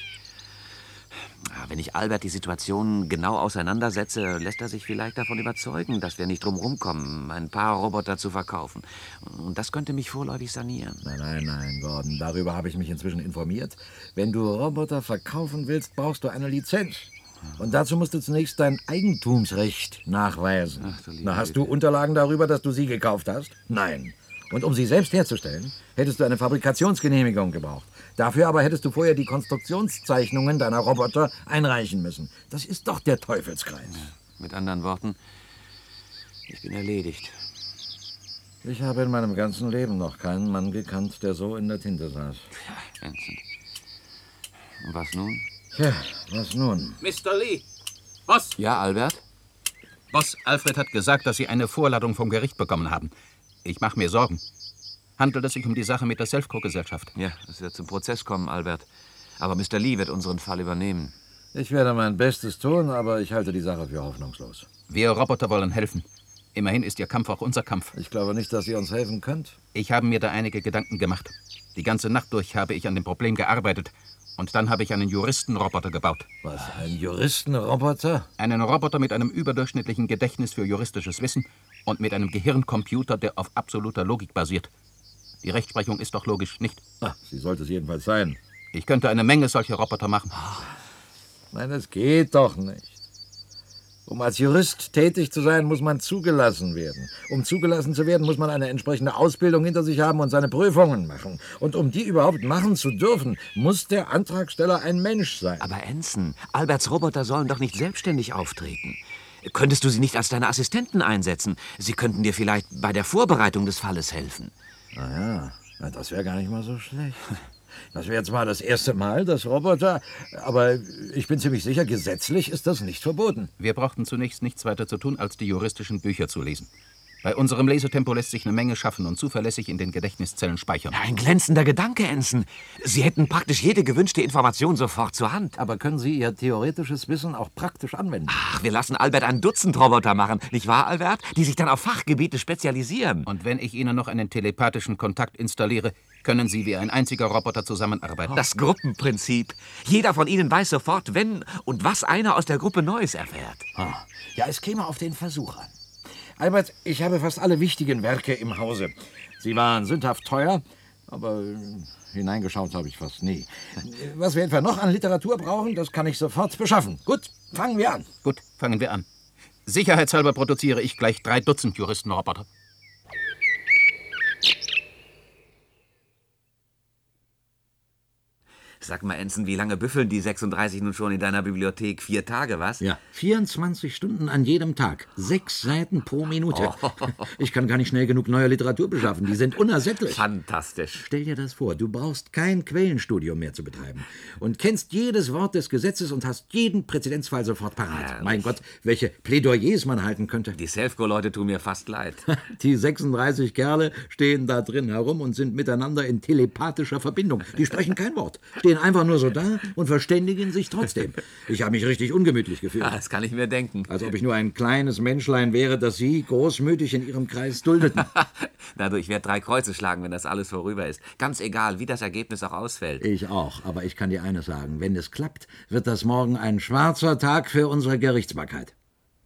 Wenn ich Albert die Situation genau auseinandersetze, lässt er sich vielleicht davon überzeugen, dass wir nicht drum rumkommen, ein paar Roboter zu verkaufen. Und das könnte mich vorläufig sanieren. Nein, nein, nein, Gordon. Darüber habe ich mich inzwischen informiert. Wenn du Roboter verkaufen willst, brauchst du eine Lizenz. Und dazu musst du zunächst dein Eigentumsrecht nachweisen. Ach, Na, hast du Unterlagen darüber, dass du sie gekauft hast? Nein. Und um sie selbst herzustellen, hättest du eine Fabrikationsgenehmigung gebraucht. Dafür aber hättest du vorher die Konstruktionszeichnungen deiner Roboter einreichen müssen. Das ist doch der Teufelskreis. Ja, mit anderen Worten, ich bin erledigt. Ich habe in meinem ganzen Leben noch keinen Mann gekannt, der so in der Tinte saß. Ja, Anson. Und was nun? Ja, was nun? Mister Lee! Boss! Ja, Albert? Boss, Alfred hat gesagt, dass Sie eine Vorladung vom Gericht bekommen haben. Ich mache mir Sorgen. Handelt es sich um die Sache mit der Selfco-Gesellschaft? Ja, es wird zum Prozess kommen, Albert. Aber Mister Lee wird unseren Fall übernehmen. Ich werde mein Bestes tun, aber ich halte die Sache für hoffnungslos. Wir Roboter wollen helfen. Immerhin ist Ihr Kampf auch unser Kampf. Ich glaube nicht, dass ihr uns helfen könnt. Ich habe mir da einige Gedanken gemacht. Die ganze Nacht durch habe ich an dem Problem gearbeitet. Und dann habe ich einen Juristenroboter gebaut. Was, ein Juristenroboter? Einen Roboter mit einem überdurchschnittlichen Gedächtnis für juristisches Wissen Und mit einem Gehirncomputer, der auf absoluter Logik basiert. Die Rechtsprechung ist doch logisch, nicht? Ach, sie sollte es jedenfalls sein. Ich könnte eine Menge solcher Roboter machen. Nein, das geht doch nicht. Um als Jurist tätig zu sein, muss man zugelassen werden. Um zugelassen zu werden, muss man eine entsprechende Ausbildung hinter sich haben und seine Prüfungen machen. Und um die überhaupt machen zu dürfen, muss der Antragsteller ein Mensch sein. Aber Anson, Alberts Roboter sollen doch nicht selbstständig auftreten. Könntest du sie nicht als deine Assistenten einsetzen? Sie könnten dir vielleicht bei der Vorbereitung des Falles helfen. Na ja, das wäre gar nicht mal so schlecht. Das wäre zwar das erste Mal, dass Roboter, aber ich bin ziemlich sicher, gesetzlich ist das nicht verboten. Wir brauchten zunächst nichts weiter zu tun, als die juristischen Bücher zu lesen. Bei unserem Lesetempo lässt sich eine Menge schaffen und zuverlässig in den Gedächtniszellen speichern. Ein glänzender Gedanke, Anson. Sie hätten praktisch jede gewünschte Information sofort zur Hand. Aber können Sie Ihr theoretisches Wissen auch praktisch anwenden? Ach, wir lassen Albert ein Dutzend Roboter machen, nicht wahr, Albert? Die sich dann auf Fachgebiete spezialisieren. Und wenn ich Ihnen noch einen telepathischen Kontakt installiere, können Sie wie ein einziger Roboter zusammenarbeiten. Das Gruppenprinzip. Jeder von Ihnen weiß sofort, wenn und was einer aus der Gruppe Neues erfährt. Ja, es käme auf den Versuch an. Albert, ich habe fast alle wichtigen Werke im Hause. Sie waren sündhaft teuer, aber hineingeschaut habe ich fast nie. Was wir etwa noch an Literatur brauchen, das kann ich sofort beschaffen. Gut, fangen wir an. Gut, fangen wir an. Sicherheitshalber produziere ich gleich drei Dutzend Juristenroboter. Sag mal, Anson, wie lange büffeln die sechsunddreißig nun schon in deiner Bibliothek? Vier Tage, was? Ja, vierundzwanzig Stunden an jedem Tag. Sechs Seiten pro Minute. Oh. Ich kann gar nicht schnell genug neue Literatur beschaffen. Die sind unersättlich. Fantastisch. Stell dir das vor, du brauchst kein Quellenstudium mehr zu betreiben und kennst jedes Wort des Gesetzes und hast jeden Präzedenzfall sofort parat. Ja, mein Gott, welche Plädoyers man halten könnte. Die Selfco-Leute tun mir fast leid. Die sechsunddreißig Kerle stehen da drin herum und sind miteinander in telepathischer Verbindung. Die sprechen kein Wort. Stehen einfach nur so da und verständigen sich trotzdem. Ich habe mich richtig ungemütlich gefühlt. Ja, das kann ich mir denken. Als ob ich nur ein kleines Menschlein wäre, das Sie großmütig in Ihrem Kreis duldeten. Na du, ich werde drei Kreuze schlagen, wenn das alles vorüber ist. Ganz egal, wie das Ergebnis auch ausfällt. Ich auch, aber ich kann dir eines sagen. Wenn es klappt, wird das morgen ein schwarzer Tag für unsere Gerichtsbarkeit.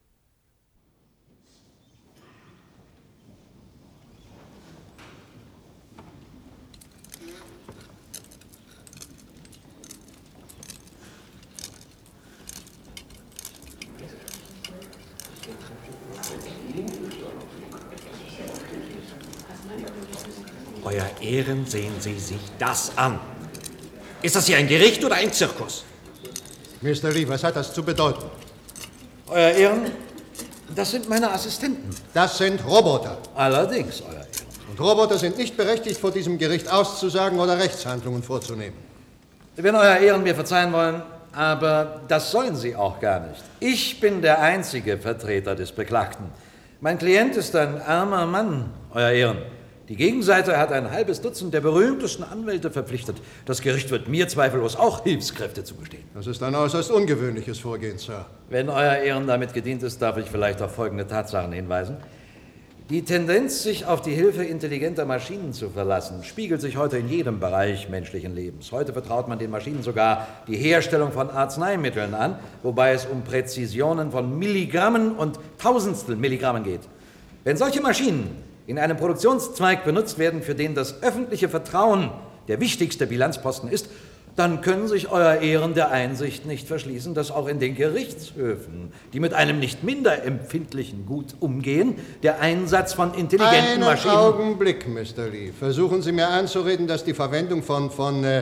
Euer Ehren, sehen Sie sich das an. Ist das hier ein Gericht oder ein Zirkus? Mister Lee, was hat das zu bedeuten? Euer Ehren, das sind meine Assistenten. Das sind Roboter. Allerdings, Euer Ehren. Und Roboter sind nicht berechtigt, vor diesem Gericht auszusagen oder Rechtshandlungen vorzunehmen. Wenn Euer Ehren mir verzeihen wollen, aber das sollen Sie auch gar nicht. Ich bin der einzige Vertreter des Beklagten. Mein Klient ist ein armer Mann, Euer Ehren. Die Gegenseite hat ein halbes Dutzend der berühmtesten Anwälte verpflichtet. Das Gericht wird mir zweifellos auch Hilfskräfte zugestehen. Das ist ein äußerst ungewöhnliches Vorgehen, Sir. Wenn Euer Ehren damit gedient ist, darf ich vielleicht auf folgende Tatsachen hinweisen. Die Tendenz, sich auf die Hilfe intelligenter Maschinen zu verlassen, spiegelt sich heute in jedem Bereich menschlichen Lebens. Heute vertraut man den Maschinen sogar die Herstellung von Arzneimitteln an, wobei es um Präzisionen von Milligrammen und Tausendstel Milligrammen geht. Wenn solche Maschinen in einem Produktionszweig benutzt werden, für den das öffentliche Vertrauen der wichtigste Bilanzposten ist, dann können sich Euer Ehren der Einsicht nicht verschließen, dass auch in den Gerichtshöfen, die mit einem nicht minder empfindlichen Gut umgehen, der Einsatz von intelligenten Einen Maschinen... Augenblick, Mister Lee. Versuchen Sie mir einzureden, dass die Verwendung von, von äh,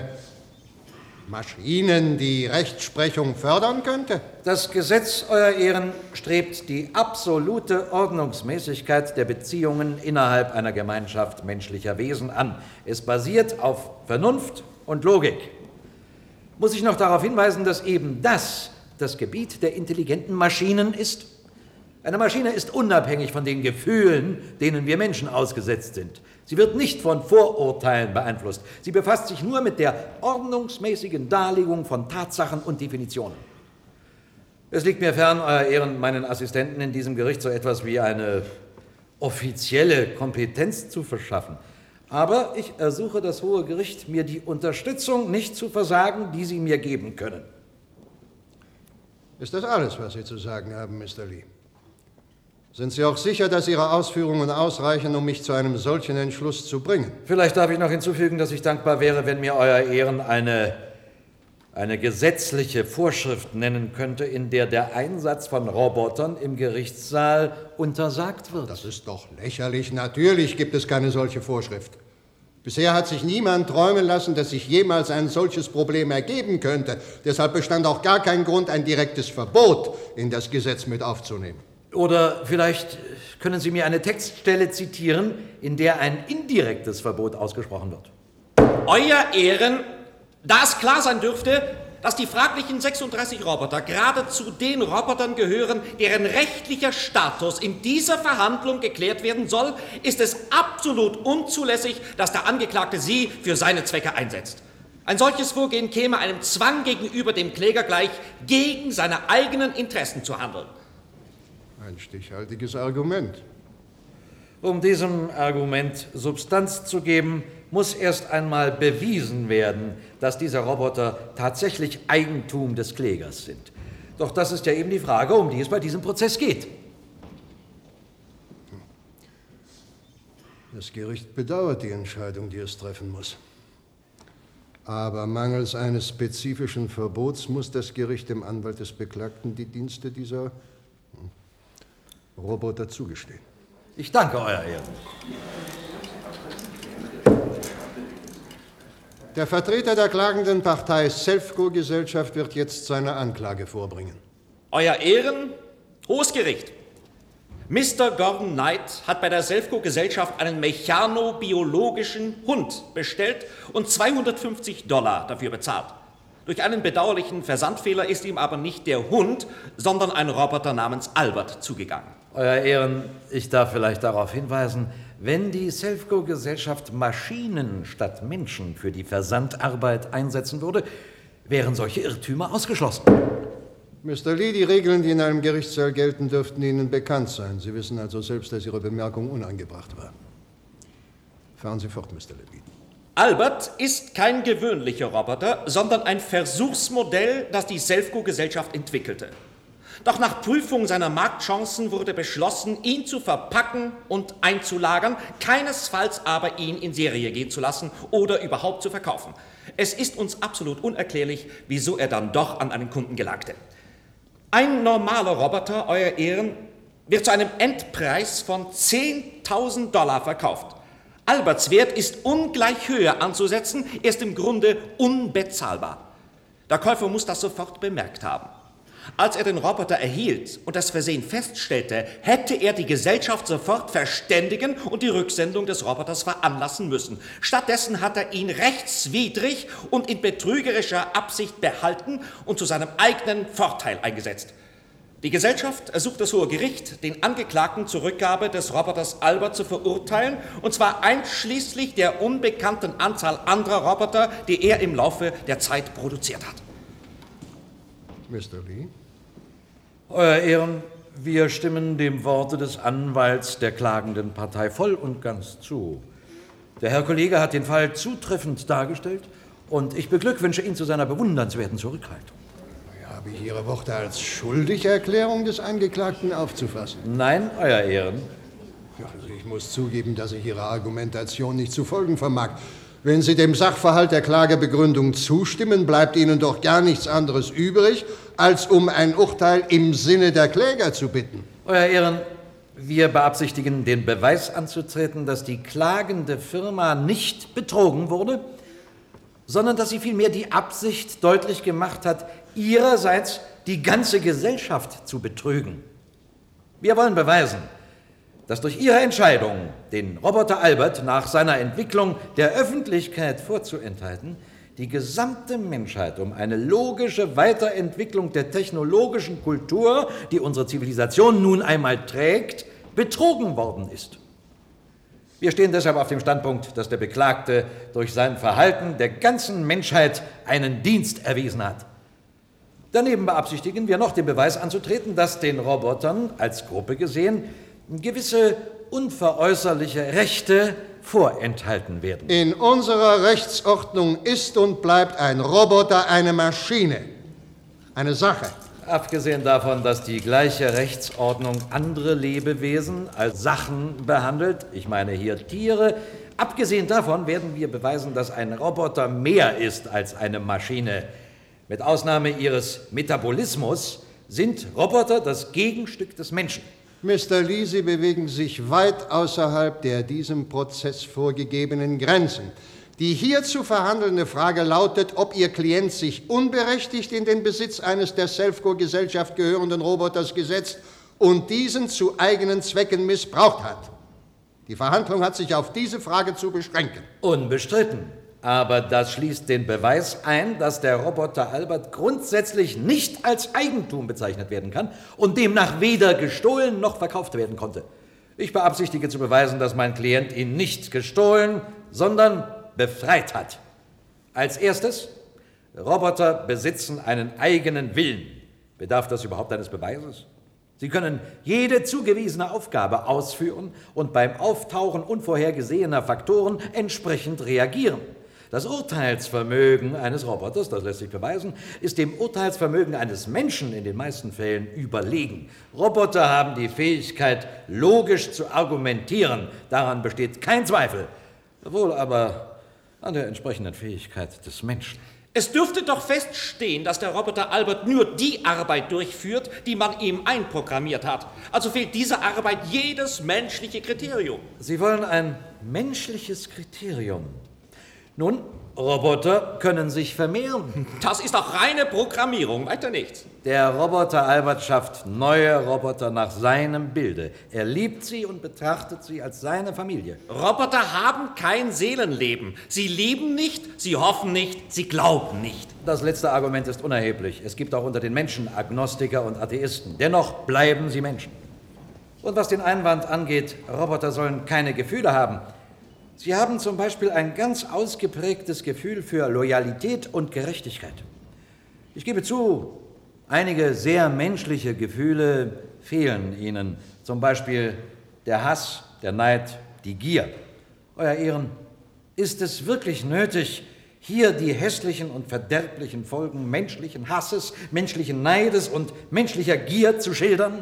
Maschinen die Rechtsprechung fördern könnte? Das Gesetz, Euer Ehren, strebt die absolute Ordnungsmäßigkeit der Beziehungen innerhalb einer Gemeinschaft menschlicher Wesen an. Es basiert auf Vernunft und Logik. Muss ich noch darauf hinweisen, dass eben das das Gebiet der intelligenten Maschinen ist? Eine Maschine ist unabhängig von den Gefühlen, denen wir Menschen ausgesetzt sind. Sie wird nicht von Vorurteilen beeinflusst. Sie befasst sich nur mit der ordnungsmäßigen Darlegung von Tatsachen und Definitionen. Es liegt mir fern, Euer Ehren, meinen Assistenten in diesem Gericht so etwas wie eine offizielle Kompetenz zu verschaffen. Aber ich ersuche das Hohe Gericht, mir die Unterstützung nicht zu versagen, die Sie mir geben können. Ist das alles, was Sie zu sagen haben, Mister Lee? Sind Sie auch sicher, dass Ihre Ausführungen ausreichen, um mich zu einem solchen Entschluss zu bringen? Vielleicht darf ich noch hinzufügen, dass ich dankbar wäre, wenn mir Euer Ehren eine, eine gesetzliche Vorschrift nennen könnte, in der der Einsatz von Robotern im Gerichtssaal untersagt wird. Das ist doch lächerlich. Natürlich gibt es keine solche Vorschrift. Bisher hat sich niemand träumen lassen, dass sich jemals ein solches Problem ergeben könnte. Deshalb bestand auch gar kein Grund, ein direktes Verbot in das Gesetz mit aufzunehmen. Oder vielleicht können Sie mir eine Textstelle zitieren, in der ein indirektes Verbot ausgesprochen wird. Euer Ehren, da es klar sein dürfte, dass die fraglichen sechsunddreißig Roboter gerade zu den Robotern gehören, deren rechtlicher Status in dieser Verhandlung geklärt werden soll, ist es absolut unzulässig, dass der Angeklagte sie für seine Zwecke einsetzt. Ein solches Vorgehen käme einem Zwang gegenüber dem Kläger gleich, gegen seine eigenen Interessen zu handeln. Ein stichhaltiges Argument. Um diesem Argument Substanz zu geben, muss erst einmal bewiesen werden, dass diese Roboter tatsächlich Eigentum des Klägers sind. Doch das ist ja eben die Frage, um die es bei diesem Prozess geht. Das Gericht bedauert die Entscheidung, die es treffen muss. Aber mangels eines spezifischen Verbots muss das Gericht dem Anwalt des Beklagten die Dienste dieser Roboter zugestehen. Ich danke, Euer Ehren. Der Vertreter der klagenden Partei Selfco-Gesellschaft wird jetzt seine Anklage vorbringen. Euer Ehren, Hohes Gericht. Mister Gordon Knight hat bei der Selfco-Gesellschaft einen mechanobiologischen Hund bestellt und zweihundertfünfzig Dollar dafür bezahlt. Durch einen bedauerlichen Versandfehler ist ihm aber nicht der Hund, sondern ein Roboter namens Albert zugegangen. Euer Ehren, ich darf vielleicht darauf hinweisen, wenn die Selfco-Gesellschaft Maschinen statt Menschen für die Versandarbeit einsetzen würde, wären solche Irrtümer ausgeschlossen. Mister Lee, die Regeln, die in einem Gerichtssaal gelten, dürften Ihnen bekannt sein. Sie wissen also selbst, dass Ihre Bemerkung unangebracht war. Fahren Sie fort, Mister Levine. Albert ist kein gewöhnlicher Roboter, sondern ein Versuchsmodell, das die Selfco-Gesellschaft entwickelte. Doch nach Prüfung seiner Marktchancen wurde beschlossen, ihn zu verpacken und einzulagern, keinesfalls aber ihn in Serie gehen zu lassen oder überhaupt zu verkaufen. Es ist uns absolut unerklärlich, wieso er dann doch an einen Kunden gelangte. Ein normaler Roboter, Euer Ehren, wird zu einem Endpreis von zehntausend Dollar verkauft. Alberts Wert ist ungleich höher anzusetzen, er ist im Grunde unbezahlbar. Der Käufer muss das sofort bemerkt haben. Als er den Roboter erhielt und das Versehen feststellte, hätte er die Gesellschaft sofort verständigen und die Rücksendung des Roboters veranlassen müssen. Stattdessen hat er ihn rechtswidrig und in betrügerischer Absicht behalten und zu seinem eigenen Vorteil eingesetzt. Die Gesellschaft ersucht das Hohe Gericht, den Angeklagten zur Rückgabe des Roboters Albert zu verurteilen, und zwar einschließlich der unbekannten Anzahl anderer Roboter, die er im Laufe der Zeit produziert hat. Mister Lee? Euer Ehren, wir stimmen dem Worte des Anwalts der klagenden Partei voll und ganz zu. Der Herr Kollege hat den Fall zutreffend dargestellt und ich beglückwünsche ihn zu seiner bewundernswerten Zurückhaltung. Habe ich Ihre Worte als Schuldigerklärung des Angeklagten aufzufassen? Nein, Euer Ehren. Ja, also ich muss zugeben, dass ich Ihrer Argumentation nicht zu folgen vermag. Wenn Sie dem Sachverhalt der Klagebegründung zustimmen, bleibt Ihnen doch gar nichts anderes übrig, als um ein Urteil im Sinne der Kläger zu bitten. Euer Ehren, wir beabsichtigen, den Beweis anzutreten, dass die klagende Firma nicht betrogen wurde, sondern dass sie vielmehr die Absicht deutlich gemacht hat, ihrerseits die ganze Gesellschaft zu betrügen. Wir wollen beweisen, dass durch ihre Entscheidung, den Roboter Albert nach seiner Entwicklung der Öffentlichkeit vorzuenthalten, die gesamte Menschheit um eine logische Weiterentwicklung der technologischen Kultur, die unsere Zivilisation nun einmal trägt, betrogen worden ist. Wir stehen deshalb auf dem Standpunkt, dass der Beklagte durch sein Verhalten der ganzen Menschheit einen Dienst erwiesen hat. Daneben beabsichtigen wir noch, den Beweis anzutreten, dass den Robotern als Gruppe gesehen gewisse unveräußerliche Rechte vorenthalten werden. In unserer Rechtsordnung ist und bleibt ein Roboter eine Maschine, eine Sache. Abgesehen davon, dass die gleiche Rechtsordnung andere Lebewesen als Sachen behandelt, ich meine hier Tiere, abgesehen davon werden wir beweisen, dass ein Roboter mehr ist als eine Maschine. Mit Ausnahme ihres Metabolismus sind Roboter das Gegenstück des Menschen. Mister Lee, Sie bewegen sich weit außerhalb der diesem Prozess vorgegebenen Grenzen. Die hier zu verhandelnde Frage lautet, ob Ihr Klient sich unberechtigt in den Besitz eines der Selfco-Gesellschaft gehörenden Roboters gesetzt und diesen zu eigenen Zwecken missbraucht hat. Die Verhandlung hat sich auf diese Frage zu beschränken. Unbestritten. Aber das schließt den Beweis ein, dass der Roboter Albert grundsätzlich nicht als Eigentum bezeichnet werden kann und demnach weder gestohlen noch verkauft werden konnte. Ich beabsichtige zu beweisen, dass mein Klient ihn nicht gestohlen, sondern befreit hat. Als erstes, Roboter besitzen einen eigenen Willen. Bedarf das überhaupt eines Beweises? Sie können jede zugewiesene Aufgabe ausführen und beim Auftauchen unvorhergesehener Faktoren entsprechend reagieren. Das Urteilsvermögen eines Roboters, das lässt sich beweisen, ist dem Urteilsvermögen eines Menschen in den meisten Fällen überlegen. Roboter haben die Fähigkeit, logisch zu argumentieren. Daran besteht kein Zweifel. Wohl aber an der entsprechenden Fähigkeit des Menschen. Es dürfte doch feststehen, dass der Roboter Albert nur die Arbeit durchführt, die man ihm einprogrammiert hat. Also fehlt dieser Arbeit jedes menschliche Kriterium. Sie wollen ein menschliches Kriterium. Nun, Roboter können sich vermehren. Das ist doch reine Programmierung, weiter nichts. Der Roboter Albert schafft neue Roboter nach seinem Bilde. Er liebt sie und betrachtet sie als seine Familie. Roboter haben kein Seelenleben. Sie lieben nicht, sie hoffen nicht, sie glauben nicht. Das letzte Argument ist unerheblich. Es gibt auch unter den Menschen Agnostiker und Atheisten. Dennoch bleiben sie Menschen. Und was den Einwand angeht, Roboter sollen keine Gefühle haben. Sie haben zum Beispiel ein ganz ausgeprägtes Gefühl für Loyalität und Gerechtigkeit. Ich gebe zu, einige sehr menschliche Gefühle fehlen ihnen. Zum Beispiel der Hass, der Neid, die Gier. Euer Ehren, ist es wirklich nötig, hier die hässlichen und verderblichen Folgen menschlichen Hasses, menschlichen Neides und menschlicher Gier zu schildern?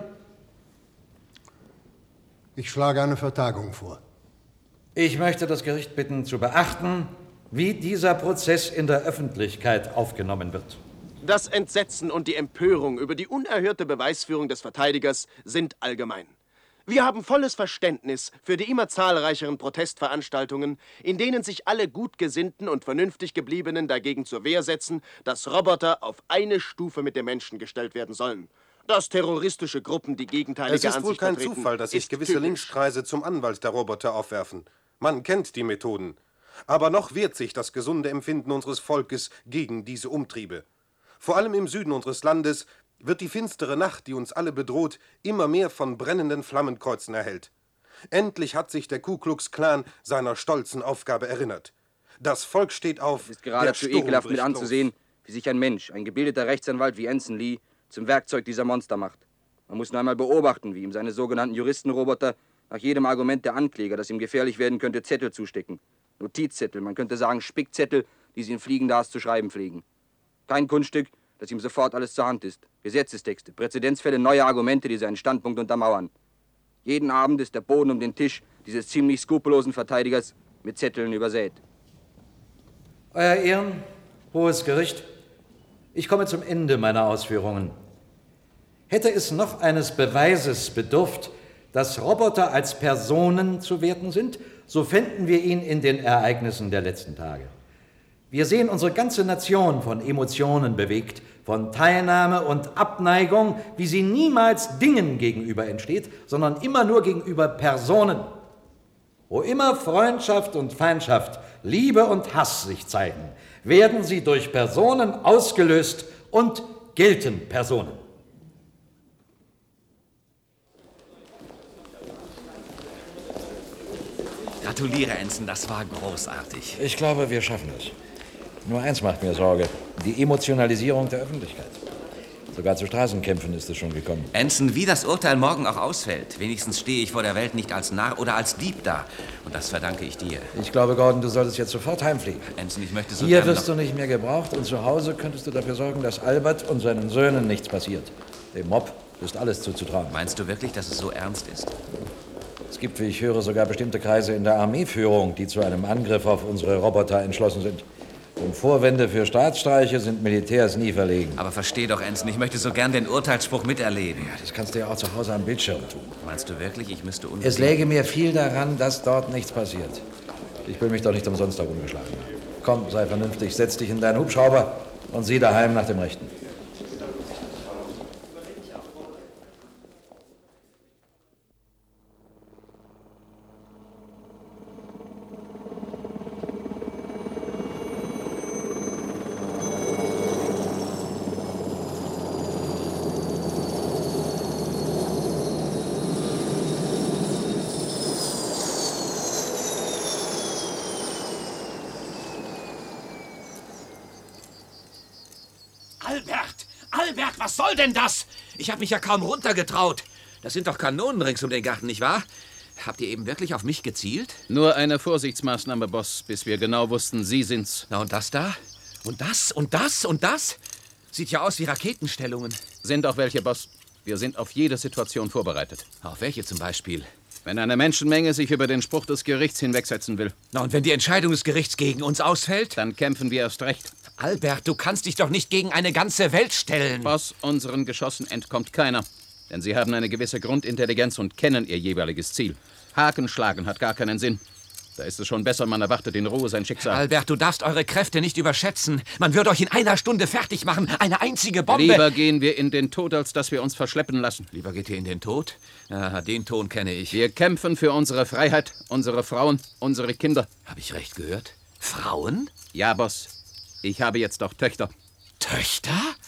Ich schlage eine Vertagung vor. Ich möchte das Gericht bitten, zu beachten, wie dieser Prozess in der Öffentlichkeit aufgenommen wird. Das Entsetzen und die Empörung über die unerhörte Beweisführung des Verteidigers sind allgemein. Wir haben volles Verständnis für die immer zahlreicheren Protestveranstaltungen, in denen sich alle Gutgesinnten und vernünftig Gebliebenen dagegen zur Wehr setzen, dass Roboter auf eine Stufe mit den Menschen gestellt werden sollen. Dass terroristische Gruppen die gegenteilige Ansicht vertreten. Es ist wohl kein Zufall, dass sich gewisse typisch. Linkskreise zum Anwalt der Roboter aufwerfen. Man kennt die Methoden. Aber noch wehrt sich das gesunde Empfinden unseres Volkes gegen diese Umtriebe. Vor allem im Süden unseres Landes wird die finstere Nacht, die uns alle bedroht, immer mehr von brennenden Flammenkreuzen erhellt. Endlich hat sich der Ku Klux Klan seiner stolzen Aufgabe erinnert. Das Volk steht auf. Es ist geradezu ekelhaft mit anzusehen, wie sich ein Mensch, ein gebildeter Rechtsanwalt wie Anson Lee, zum Werkzeug dieser Monster macht. Man muss nur einmal beobachten, wie ihm seine sogenannten Juristenroboter nach jedem Argument der Ankläger, das ihm gefährlich werden könnte, Zettel zustecken. Notizzettel, man könnte sagen Spickzettel, die sie in Fliegendas zu schreiben pflegen. Kein Kunststück, das ihm sofort alles zur Hand ist. Gesetzestexte, Präzedenzfälle, neue Argumente, die seinen Standpunkt untermauern. Jeden Abend ist der Boden um den Tisch dieses ziemlich skrupellosen Verteidigers mit Zetteln übersät. Euer Ehren, Hohes Gericht, ich komme zum Ende meiner Ausführungen. Hätte es noch eines Beweises bedurft, dass Roboter als Personen zu werten sind, so fänden wir ihn in den Ereignissen der letzten Tage. Wir sehen unsere ganze Nation von Emotionen bewegt, von Teilnahme und Abneigung, wie sie niemals Dingen gegenüber entsteht, sondern immer nur gegenüber Personen. Wo immer Freundschaft und Feindschaft, Liebe und Hass sich zeigen, werden sie durch Personen ausgelöst und gelten Personen. Gratuliere, Anson, das war großartig. Ich glaube, wir schaffen es. Nur eins macht mir Sorge, die Emotionalisierung der Öffentlichkeit. Sogar zu Straßenkämpfen ist es schon gekommen. Anson, wie das Urteil morgen auch ausfällt, wenigstens stehe ich vor der Welt nicht als Narr oder als Dieb da. Und das verdanke ich dir. Ich glaube, Gordon, du solltest jetzt sofort heimfliegen. Anson, ich möchte so Hier gerne wirst du nicht mehr gebraucht und zu Hause könntest du dafür sorgen, dass Albert und seinen Söhnen nichts passiert. Dem Mob ist alles zuzutrauen. Meinst du wirklich, dass es so ernst ist? Es gibt, wie ich höre, sogar bestimmte Kreise in der Armeeführung, die zu einem Angriff auf unsere Roboter entschlossen sind. Und Vorwände für Staatsstreiche sind Militärs nie verlegen. Aber versteh doch, Anson, ich möchte so gern den Urteilsspruch miterleben. Ja, das kannst du ja auch zu Hause am Bildschirm tun. Meinst du wirklich, ich müsste unbedingt... Es läge mir viel daran, dass dort nichts passiert. Ich will mich doch nicht umsonst herumgeschlagen haben. Komm, sei vernünftig, setz dich in deinen Hubschrauber und sieh daheim nach dem Rechten. Albert! Albert, was soll denn das? Ich habe mich ja kaum runtergetraut. Das sind doch Kanonen rings um den Garten, nicht wahr? Habt ihr eben wirklich auf mich gezielt? Nur eine Vorsichtsmaßnahme, Boss, bis wir genau wussten, Sie sind's. Na, und das da? Und das? Und das? Und das? Sieht ja aus wie Raketenstellungen. Sind auch welche, Boss. Wir sind auf jede Situation vorbereitet. Auf welche zum Beispiel? Wenn eine Menschenmenge sich über den Spruch des Gerichts hinwegsetzen will. Na, und wenn die Entscheidung des Gerichts gegen uns ausfällt? Dann kämpfen wir erst recht. Albert, du kannst dich doch nicht gegen eine ganze Welt stellen. Boss, unseren Geschossen entkommt keiner. Denn sie haben eine gewisse Grundintelligenz und kennen ihr jeweiliges Ziel. Haken schlagen hat gar keinen Sinn. Da ist es schon besser, man erwartet in Ruhe sein Schicksal. Albert, du darfst eure Kräfte nicht überschätzen. Man wird euch in einer Stunde fertig machen. Eine einzige Bombe. Lieber gehen wir in den Tod, als dass wir uns verschleppen lassen. Lieber geht ihr in den Tod? Ja, den Ton kenne ich. Wir kämpfen für unsere Freiheit, unsere Frauen, unsere Kinder. Habe ich recht gehört? Frauen? Ja, Boss. Ich habe jetzt auch Töchter. Töchter?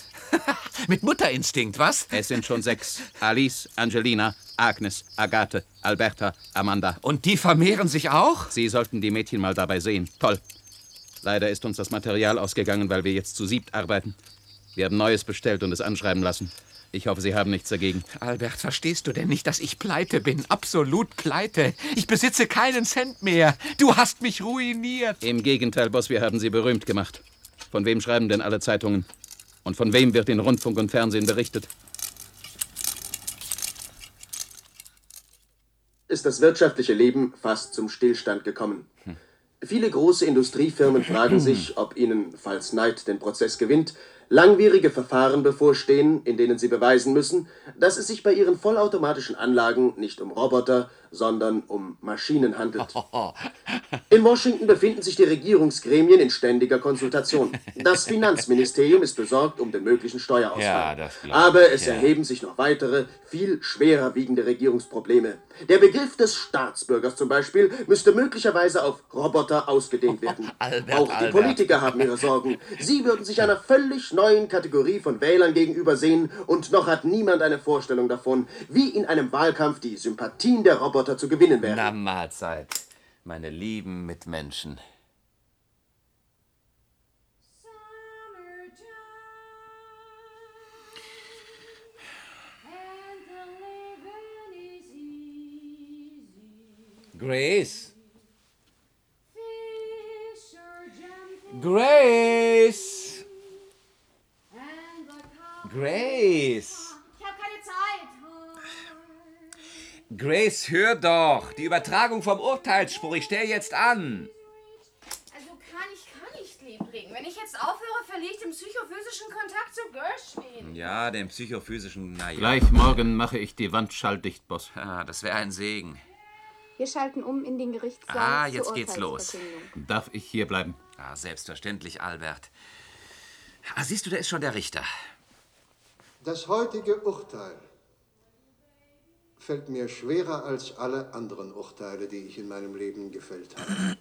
Mit Mutterinstinkt, was? Es sind schon sechs. Alice, Angelina, Agnes, Agathe, Alberta, Amanda. Und die vermehren sich auch? Sie sollten die Mädchen mal dabei sehen. Toll. Leider ist uns das Material ausgegangen, weil wir jetzt zu siebt arbeiten. Wir haben Neues bestellt und es anschreiben lassen. Ich hoffe, Sie haben nichts dagegen. Albert, verstehst du denn nicht, dass ich pleite bin? Absolut pleite. Ich besitze keinen Cent mehr. Du hast mich ruiniert. Im Gegenteil, Boss, wir haben Sie berühmt gemacht. Von wem schreiben denn alle Zeitungen? Und von wem wird in Rundfunk und Fernsehen berichtet? Ist das wirtschaftliche Leben fast zum Stillstand gekommen. Hm. Viele große Industriefirmen fragen sich, ob ihnen, falls Knight den Prozess gewinnt, langwierige Verfahren bevorstehen, in denen sie beweisen müssen, dass es sich bei ihren vollautomatischen Anlagen nicht um Roboter, sondern um Maschinen handelt. In Washington befinden sich die Regierungsgremien in ständiger Konsultation. Das Finanzministerium ist besorgt um den möglichen Steuerausfall. Ja, das glaub ich. Aber es Ja. erheben sich noch weitere, viel schwerer wiegende Regierungsprobleme. Der Begriff des Staatsbürgers zum Beispiel müsste möglicherweise auf Roboter ausgedehnt werden. Albert, Auch die Albert. Politiker haben ihre Sorgen. Sie würden sich einer völlig neuen Kategorie von Wählern gegenüber sehen und noch hat niemand eine Vorstellung davon, wie in einem Wahlkampf die Sympathien der Roboter zu gewinnen wären. Na, Mahlzeit, meine lieben Mitmenschen. Grace? Grace? Grace? Ich habe keine Zeit. Grace, hör doch. Die Übertragung vom Urteilsspruch. Ich stell jetzt an. Also kann ich kann nicht, Liebling. Wenn ich jetzt aufhöre, verliere ich den psychophysischen Kontakt zu Gershwin. Ja, den psychophysischen, naja. Gleich morgen mache ich die Wand schalldicht, Boss. Ja, das wäre ein Segen. Wir schalten um in den Gerichtssaal. Ah, zur jetzt geht's los. Urteilsverkündung. Darf ich hier bleiben? Ah, selbstverständlich, Albert. Ah, siehst du, da ist schon der Richter. Das heutige Urteil fällt mir schwerer als alle anderen Urteile, die ich in meinem Leben gefällt habe.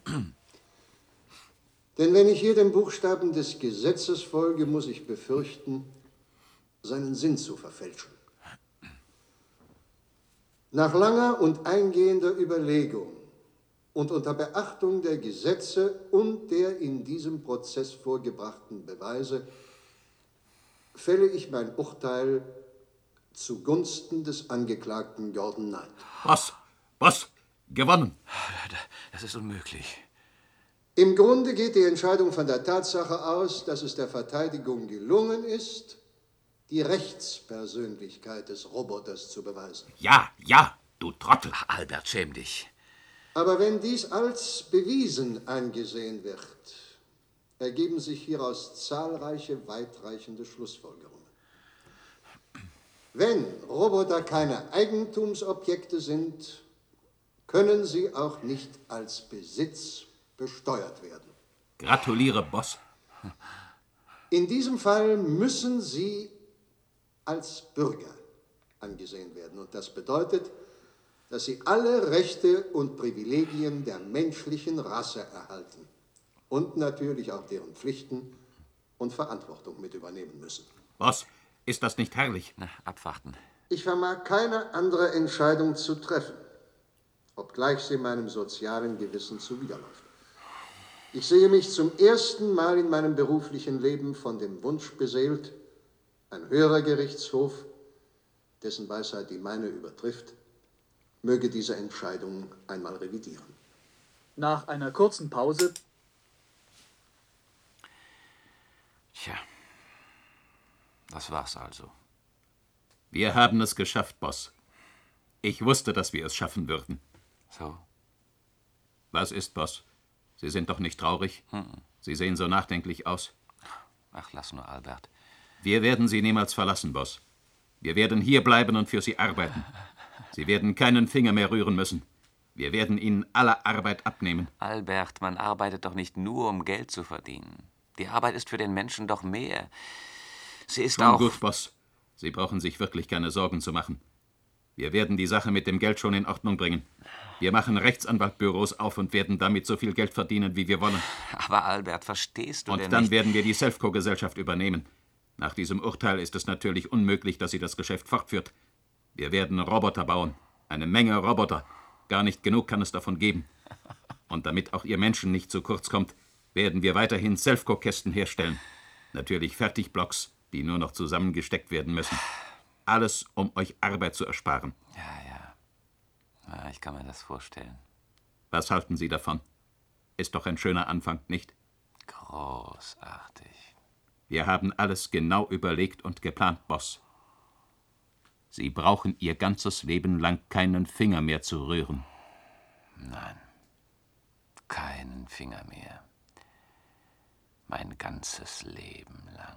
Denn wenn ich hier den Buchstaben des Gesetzes folge, muss ich befürchten, seinen Sinn zu verfälschen. Nach langer und eingehender Überlegung und unter Beachtung der Gesetze und der in diesem Prozess vorgebrachten Beweise fälle ich mein Urteil zugunsten des Angeklagten Gordon Knight. Was? Was? Gewonnen? Das ist unmöglich. Im Grunde geht die Entscheidung von der Tatsache aus, dass es der Verteidigung gelungen ist, die Rechtspersönlichkeit des Roboters zu beweisen. Ja, ja, du Trottel. Albert, schäm dich. Aber wenn dies als bewiesen angesehen wird, ergeben sich hieraus zahlreiche weitreichende Schlussfolgerungen. Wenn Roboter keine Eigentumsobjekte sind, können sie auch nicht als Besitz besteuert werden. Gratuliere, Boss. In diesem Fall müssen sie als Bürger angesehen werden. Und das bedeutet, dass sie alle Rechte und Privilegien der menschlichen Rasse erhalten und natürlich auch deren Pflichten und Verantwortung mit übernehmen müssen. Boss, ist das nicht herrlich? Na, abwarten. Ich vermag keine andere Entscheidung zu treffen, obgleich sie meinem sozialen Gewissen zuwiderläuft. Ich sehe mich zum ersten Mal in meinem beruflichen Leben von dem Wunsch beseelt, ein höherer Gerichtshof, dessen Weisheit die meine übertrifft, möge diese Entscheidung einmal revidieren. Nach einer kurzen Pause. Tja, das war's also. Wir haben es geschafft, Boss. Ich wusste, dass wir es schaffen würden. So. Was ist, Boss? Sie sind doch nicht traurig? Hm. Sie sehen so nachdenklich aus. Ach, lass nur, Albert. Wir werden Sie niemals verlassen, Boss. Wir werden hier bleiben und für Sie arbeiten. Sie werden keinen Finger mehr rühren müssen. Wir werden Ihnen alle Arbeit abnehmen. Albert, man arbeitet doch nicht nur, um Geld zu verdienen. Die Arbeit ist für den Menschen doch mehr. Sie ist Schon auch... gut, Boss. Sie brauchen sich wirklich keine Sorgen zu machen. Wir werden die Sache mit dem Geld schon in Ordnung bringen. Wir machen Rechtsanwaltbüros auf und werden damit so viel Geld verdienen, wie wir wollen. Aber Albert, verstehst du und denn dann nicht... werden wir die Selfco-Gesellschaft übernehmen. Nach diesem Urteil ist es natürlich unmöglich, dass sie das Geschäft fortführt. Wir werden Roboter bauen. Eine Menge Roboter. Gar nicht genug kann es davon geben. Und damit auch ihr Menschen nicht zu kurz kommt, werden wir weiterhin Selfco-Kästen herstellen. Natürlich Fertigblocks, die nur noch zusammengesteckt werden müssen. Alles, um euch Arbeit zu ersparen. Ja, ja. Ja, ich kann mir das vorstellen. Was halten Sie davon? Ist doch ein schöner Anfang, nicht? Großartig. Wir haben alles genau überlegt und geplant, Boss. Sie brauchen Ihr ganzes Leben lang keinen Finger mehr zu rühren. Nein, keinen Finger mehr. Mein ganzes Leben lang.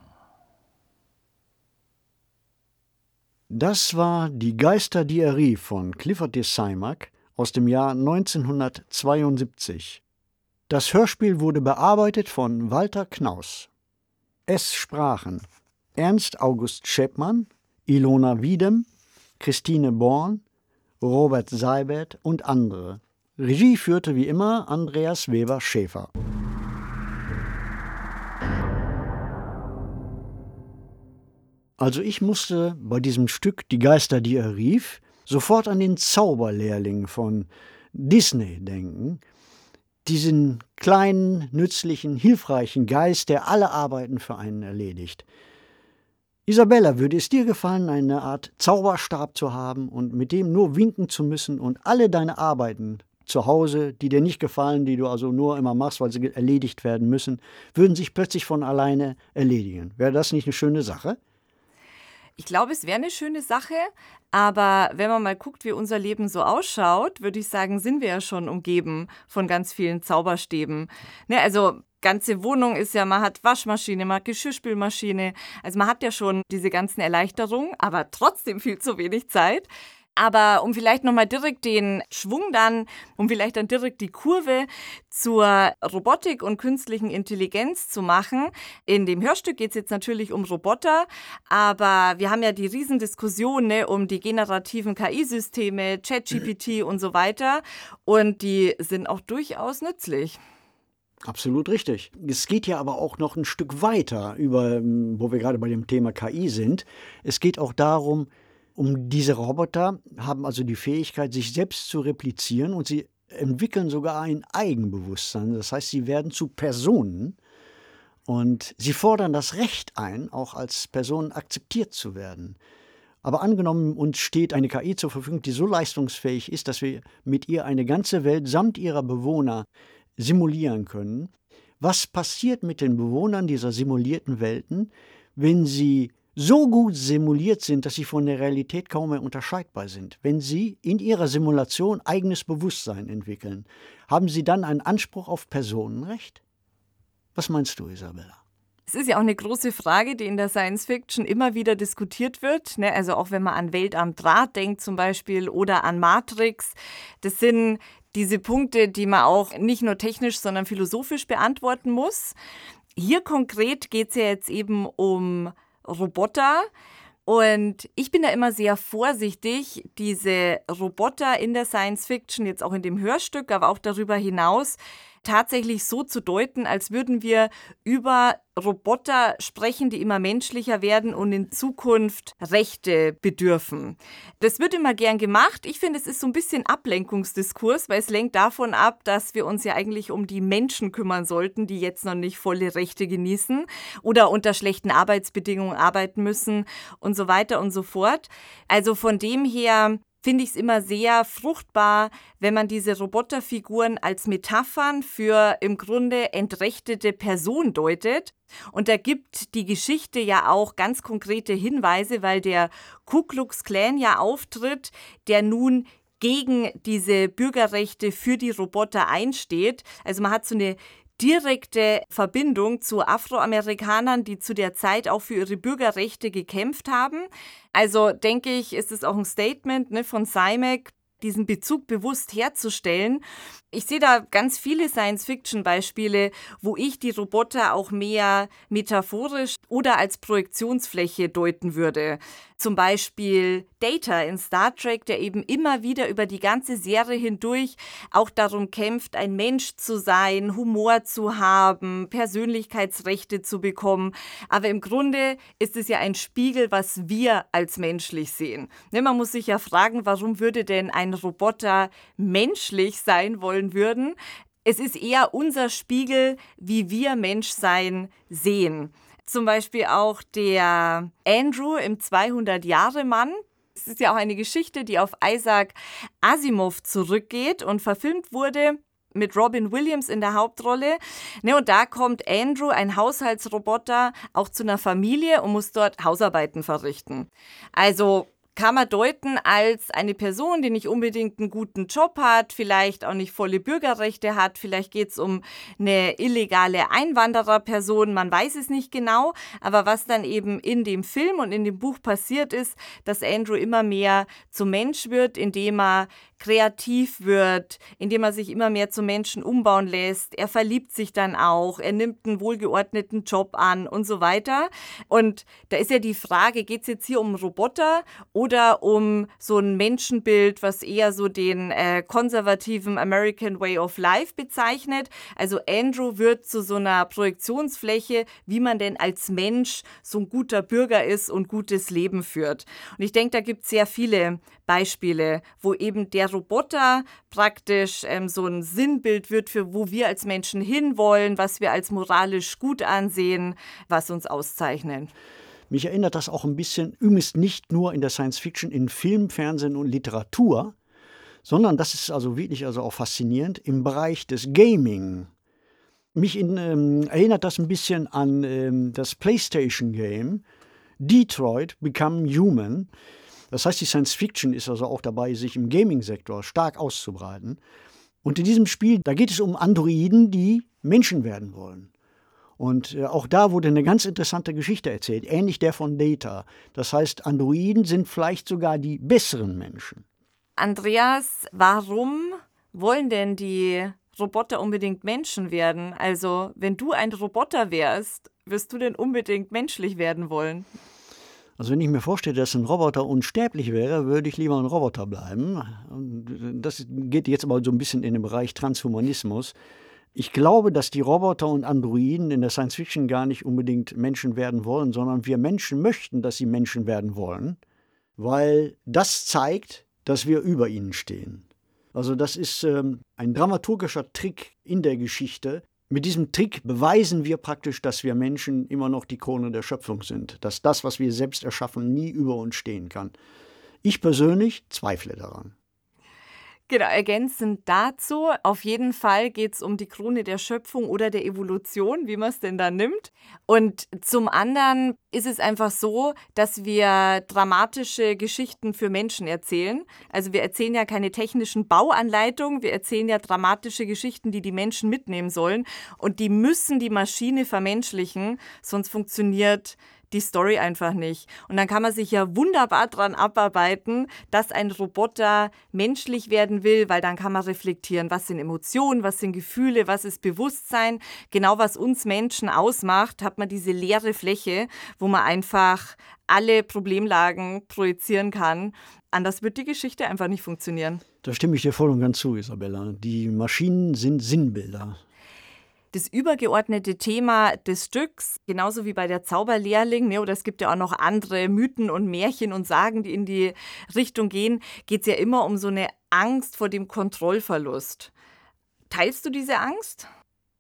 Das war Die Geisterdiarie von Clifford de Simac aus dem Jahr neunzehnhundertzweiundsiebzig. Das Hörspiel wurde bearbeitet von Walter Knaus. Es sprachen Ernst August Schepmann, Ilona Wiedem, Christine Born, Robert Seibert und andere. Regie führte wie immer Andreas Weber-Schäfer. Also ich musste bei diesem Stück Die Geister, die er rief, sofort an den Zauberlehrling von Disney denken. Diesen kleinen, nützlichen, hilfreichen Geist, der alle Arbeiten für einen erledigt. Isabella, würde es dir gefallen, eine Art Zauberstab zu haben und mit dem nur winken zu müssen und alle deine Arbeiten zu Hause, die dir nicht gefallen, die du also nur immer machst, weil sie erledigt werden müssen, würden sich plötzlich von alleine erledigen? Wäre das nicht eine schöne Sache? Ich glaube, es wäre eine schöne Sache, aber wenn man mal guckt, wie unser Leben so ausschaut, würde ich sagen, sind wir ja schon umgeben von ganz vielen Zauberstäben. Ne, also ganze Wohnung ist ja, man hat Waschmaschine, man hat Geschirrspülmaschine, also man hat ja schon diese ganzen Erleichterungen, aber trotzdem viel zu wenig Zeit. Aber um vielleicht nochmal direkt den Schwung dann, um vielleicht dann direkt die Kurve zur Robotik und künstlichen Intelligenz zu machen. In dem Hörstück geht es jetzt natürlich um Roboter, aber wir haben ja die Riesendiskussion, ne, um die generativen K I-Systeme, ChatGPT und so weiter. Und die sind auch durchaus nützlich. Absolut richtig. Es geht ja aber auch noch ein Stück weiter, über, wo wir gerade bei dem Thema K I sind. Es geht auch darum, um diese Roboter haben also die Fähigkeit, sich selbst zu replizieren und sie entwickeln sogar ein Eigenbewusstsein. Das heißt, sie werden zu Personen Und sie fordern das Recht ein, auch als Person akzeptiert zu werden. Aber angenommen, uns steht eine K I zur Verfügung, die so leistungsfähig ist, dass wir mit ihr eine ganze Welt samt ihrer Bewohner simulieren können. Was passiert mit den Bewohnern dieser simulierten Welten, wenn sie so gut simuliert sind, dass sie von der Realität kaum mehr unterscheidbar sind? Wenn sie in ihrer Simulation eigenes Bewusstsein entwickeln, haben sie dann einen Anspruch auf Personenrecht? Was meinst du, Isabella? Es ist ja auch eine große Frage, die in der Science-Fiction immer wieder diskutiert wird. Ne? Also auch wenn man an Welt am Draht denkt zum Beispiel oder an Matrix. Das sind diese Punkte, die man auch nicht nur technisch, sondern philosophisch beantworten muss. Hier konkret geht es ja jetzt eben um Roboter. Und ich bin da immer sehr vorsichtig, diese Roboter in der Science-Fiction, jetzt auch in dem Hörstück, aber auch darüber hinaus, tatsächlich so zu deuten, als würden wir über Roboter sprechen, die immer menschlicher werden und in Zukunft Rechte bedürfen. Das wird immer gern gemacht. Ich finde, es ist so ein bisschen Ablenkungsdiskurs, weil es lenkt davon ab, dass wir uns ja eigentlich um die Menschen kümmern sollten, die jetzt noch nicht volle Rechte genießen oder unter schlechten Arbeitsbedingungen arbeiten müssen und so weiter und so fort. Also von dem her finde ich es immer sehr fruchtbar, wenn man diese Roboterfiguren als Metaphern für im Grunde entrechtete Personen deutet. Und da gibt die Geschichte ja auch ganz konkrete Hinweise, weil der Ku Klux Klan ja auftritt, der nun gegen diese Bürgerrechte für die Roboter einsteht. Also man hat so eine direkte Verbindung zu Afroamerikanern, die zu der Zeit auch für ihre Bürgerrechte gekämpft haben. Also denke ich, ist es auch ein Statement ne, von C I M A C, diesen Bezug bewusst herzustellen. Ich sehe da ganz viele Science-Fiction-Beispiele, wo ich die Roboter auch mehr metaphorisch oder als Projektionsfläche deuten würde. Zum Beispiel Data in Star Trek, der eben immer wieder über die ganze Serie hindurch auch darum kämpft, ein Mensch zu sein, Humor zu haben, Persönlichkeitsrechte zu bekommen. Aber im Grunde ist es ja ein Spiegel, was wir als menschlich sehen. Ne, man muss sich ja fragen, warum würde denn ein Roboter menschlich sein wollen würden? Es ist eher unser Spiegel, wie wir Menschsein sehen. Zum Beispiel auch der Andrew im zweihundert-Jahre-Mann. Es ist ja auch eine Geschichte, die auf Isaac Asimov zurückgeht und verfilmt wurde mit Robin Williams in der Hauptrolle. Ne, und da kommt Andrew, ein Haushaltsroboter, auch zu einer Familie und muss dort Hausarbeiten verrichten. Also kann man deuten als eine Person, die nicht unbedingt einen guten Job hat, vielleicht auch nicht volle Bürgerrechte hat, vielleicht geht es um eine illegale Einwandererperson, man weiß es nicht genau, aber was dann eben in dem Film und in dem Buch passiert ist, dass Andrew immer mehr zum Mensch wird, indem er kreativ wird, indem er sich immer mehr zum Menschen umbauen lässt. Er verliebt sich dann auch, er nimmt einen wohlgeordneten Job an und so weiter. Und da ist ja die Frage, geht es jetzt hier um Roboter oder um so ein Menschenbild, was eher so den äh, konservativen American Way of Life bezeichnet? Also Andrew wird zu so einer Projektionsfläche, wie man denn als Mensch so ein guter Bürger ist und gutes Leben führt. Und ich denke, da gibt es sehr viele Beispiele, wo eben der Roboter praktisch ähm, so ein Sinnbild wird für wo wir als Menschen hinwollen, was wir als moralisch gut ansehen, was uns auszeichnet. Mich erinnert das auch ein bisschen, übrigens nicht nur in der Science-Fiction, in Film, Fernsehen und Literatur, sondern das ist also wirklich also auch faszinierend im Bereich des Gaming. Mich in, ähm, erinnert das ein bisschen an ähm, das PlayStation-Game Detroit Become Human. Das heißt, die Science-Fiction ist also auch dabei, sich im Gaming-Sektor stark auszubreiten. Und in diesem Spiel, da geht es um Androiden, die Menschen werden wollen. Und äh, auch da wurde eine ganz interessante Geschichte erzählt, ähnlich der von Data. Das heißt, Androiden sind vielleicht sogar die besseren Menschen. Andreas, warum wollen denn die Roboter unbedingt Menschen werden? Also, wenn du ein Roboter wärst, wirst du denn unbedingt menschlich werden wollen? Also wenn ich mir vorstelle, dass ein Roboter unsterblich wäre, würde ich lieber ein Roboter bleiben. Das geht jetzt aber so ein bisschen in den Bereich Transhumanismus. Ich glaube, dass die Roboter und Androiden in der Science-Fiction gar nicht unbedingt Menschen werden wollen, sondern wir Menschen möchten, dass sie Menschen werden wollen, weil das zeigt, dass wir über ihnen stehen. Also das ist ähm, ein dramaturgischer Trick in der Geschichte, Mit diesem Trick beweisen wir praktisch, dass wir Menschen immer noch die Krone der Schöpfung sind, dass das, was wir selbst erschaffen, nie über uns stehen kann. Ich persönlich zweifle daran. Genau, ergänzend dazu, auf jeden Fall geht es um die Krone der Schöpfung oder der Evolution, wie man es denn da nimmt. Und zum anderen ist es einfach so, dass wir dramatische Geschichten für Menschen erzählen. Also wir erzählen ja keine technischen Bauanleitungen, wir erzählen ja dramatische Geschichten, die die Menschen mitnehmen sollen. Und die müssen die Maschine vermenschlichen, sonst funktioniert die Story einfach nicht. Und dann kann man sich ja wunderbar dran abarbeiten, dass ein Roboter menschlich werden will, weil dann kann man reflektieren, was sind Emotionen, was sind Gefühle, was ist Bewusstsein. Genau was uns Menschen ausmacht, hat man diese leere Fläche, wo man einfach alle Problemlagen projizieren kann. Anders wird die Geschichte einfach nicht funktionieren. Da stimme ich dir voll und ganz zu, Isabella. Die Maschinen sind Sinnbilder. Das übergeordnete Thema des Stücks, genauso wie bei der Zauberlehrling, ne, oder es gibt ja auch noch andere Mythen und Märchen und Sagen, die in die Richtung gehen, geht es ja immer um so eine Angst vor dem Kontrollverlust. Teilst du diese Angst?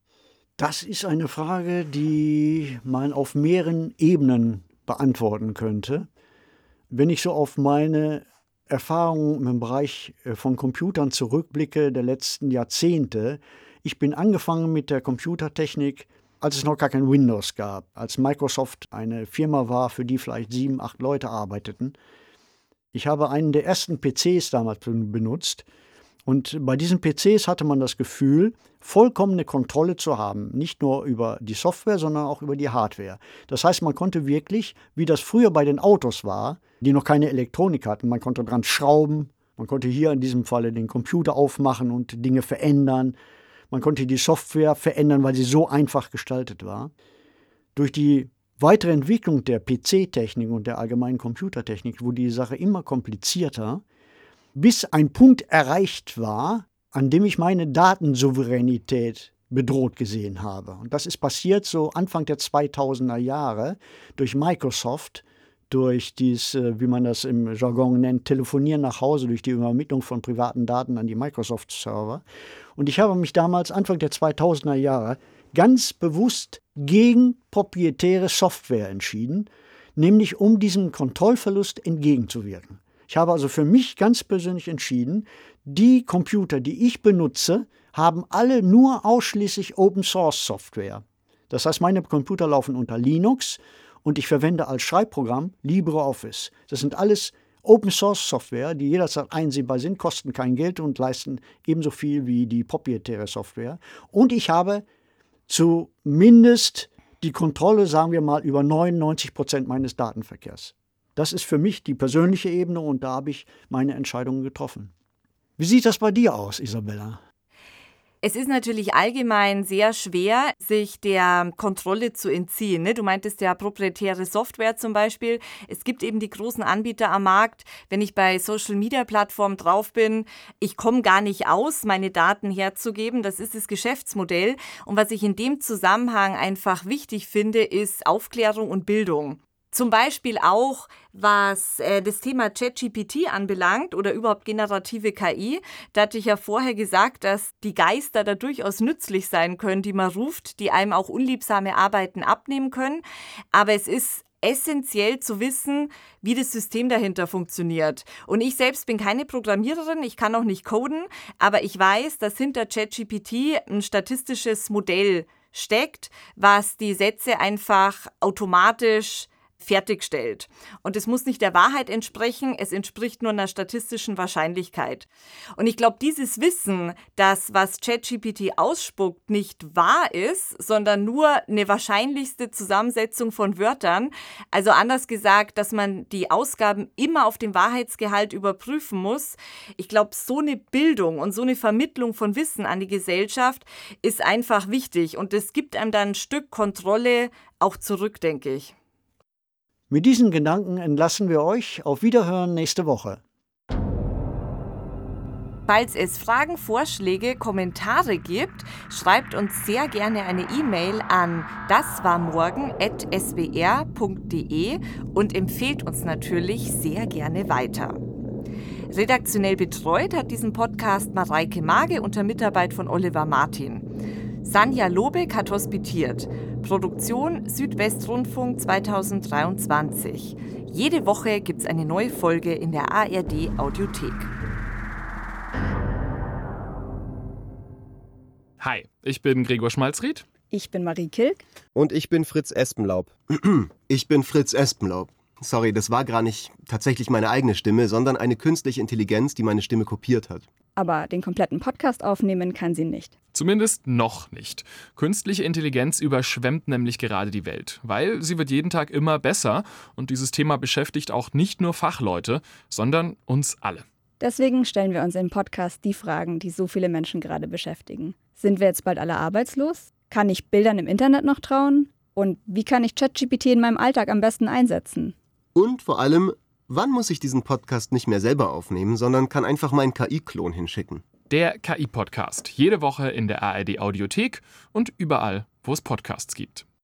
Das ist eine Frage, die man auf mehreren Ebenen beantworten könnte. Wenn ich so auf meine Erfahrungen im Bereich von Computern zurückblicke der letzten Jahrzehnte, ich bin angefangen mit der Computertechnik, als es noch gar kein Windows gab, als Microsoft eine Firma war, für die vielleicht sieben, acht Leute arbeiteten. Ich habe einen der ersten P Cs damals benutzt und bei diesen P Cs hatte man das Gefühl, vollkommene Kontrolle zu haben, nicht nur über die Software, sondern auch über die Hardware. Das heißt, man konnte wirklich, wie das früher bei den Autos war, die noch keine Elektronik hatten, man konnte dran schrauben, man konnte hier in diesem Falle den Computer aufmachen und Dinge verändern. Man konnte die Software verändern, weil sie so einfach gestaltet war. Durch die weitere Entwicklung der P C-Technik und der allgemeinen Computertechnik wurde die Sache immer komplizierter, bis ein Punkt erreicht war, an dem ich meine Datensouveränität bedroht gesehen habe. Und das ist passiert so Anfang der zweitausender Jahre durch Microsoft, durch dies, wie man das im Jargon nennt, Telefonieren nach Hause, durch die Übermittlung von privaten Daten an die Microsoft-Server. Und ich habe mich damals, Anfang der zweitausender Jahre, ganz bewusst gegen proprietäre Software entschieden, nämlich um diesem Kontrollverlust entgegenzuwirken. Ich habe also für mich ganz persönlich entschieden, die Computer, die ich benutze, haben alle nur ausschließlich Open-Source-Software. Das heißt, meine Computer laufen unter Linux, und ich verwende als Schreibprogramm LibreOffice. Das sind alles Open-Source-Software, die jederzeit einsehbar sind, kosten kein Geld und leisten ebenso viel wie die proprietäre Software. Und ich habe zumindest die Kontrolle, sagen wir mal, über neunundneunzig Prozent meines Datenverkehrs. Das ist für mich die persönliche Ebene und da habe ich meine Entscheidungen getroffen. Wie sieht das bei dir aus, Isabella? Es ist natürlich allgemein sehr schwer, sich der Kontrolle zu entziehen. Ne? Du meintest ja proprietäre Software zum Beispiel. Es gibt eben die großen Anbieter am Markt. Wenn ich bei Social-Media-Plattformen drauf bin, ich komme gar nicht aus, meine Daten herzugeben. Das ist das Geschäftsmodell. Und was ich in dem Zusammenhang einfach wichtig finde, ist Aufklärung und Bildung. Zum Beispiel auch, was äh, das Thema ChatGPT anbelangt oder überhaupt generative K I. Da hatte ich ja vorher gesagt, dass die Geister da durchaus nützlich sein können, die man ruft, die einem auch unliebsame Arbeiten abnehmen können. Aber es ist essentiell zu wissen, wie das System dahinter funktioniert. Und ich selbst bin keine Programmiererin, ich kann auch nicht coden, aber ich weiß, dass hinter ChatGPT ein statistisches Modell steckt, was die Sätze einfach automatisch fertigstellt. Und es muss nicht der Wahrheit entsprechen, es entspricht nur einer statistischen Wahrscheinlichkeit. Und ich glaube, dieses Wissen, dass was ChatGPT ausspuckt, nicht wahr ist, sondern nur eine wahrscheinlichste Zusammensetzung von Wörtern, also anders gesagt, dass man die Ausgaben immer auf den Wahrheitsgehalt überprüfen muss. Ich glaube, so eine Bildung und so eine Vermittlung von Wissen an die Gesellschaft ist einfach wichtig. Und es gibt einem dann ein Stück Kontrolle auch zurück, denke ich. Mit diesen Gedanken entlassen wir euch. Auf Wiederhören nächste Woche. Falls es Fragen, Vorschläge, Kommentare gibt, schreibt uns sehr gerne eine E-Mail an daswarmorgen at s w r punkt d e und empfehlt uns natürlich sehr gerne weiter. Redaktionell betreut hat diesen Podcast Mareike Mage unter Mitarbeit von Oliver Martin. Sanja Lobeck hat hospitiert. Produktion Südwestrundfunk zweitausenddreiundzwanzig. Jede Woche gibt's eine neue Folge in der A R D Audiothek. Hi, ich bin Gregor Schmalzried. Ich bin Marie Kilk. Und ich bin Fritz Espenlaub. Ich bin Fritz Espenlaub. Sorry, das war gar nicht tatsächlich meine eigene Stimme, sondern eine künstliche Intelligenz, die meine Stimme kopiert hat. Aber den kompletten Podcast aufnehmen kann sie nicht. Zumindest noch nicht. Künstliche Intelligenz überschwemmt nämlich gerade die Welt, weil sie wird jeden Tag immer besser und dieses Thema beschäftigt auch nicht nur Fachleute, sondern uns alle. Deswegen stellen wir uns im Podcast die Fragen, die so viele Menschen gerade beschäftigen. Sind wir jetzt bald alle arbeitslos? Kann ich Bildern im Internet noch trauen? Und wie kann ich ChatGPT in meinem Alltag am besten einsetzen? Und vor allem, wann muss ich diesen Podcast nicht mehr selber aufnehmen, sondern kann einfach meinen K I-Klon hinschicken? Der K I-Podcast. Jede Woche in der A R D Audiothek und überall, wo es Podcasts gibt.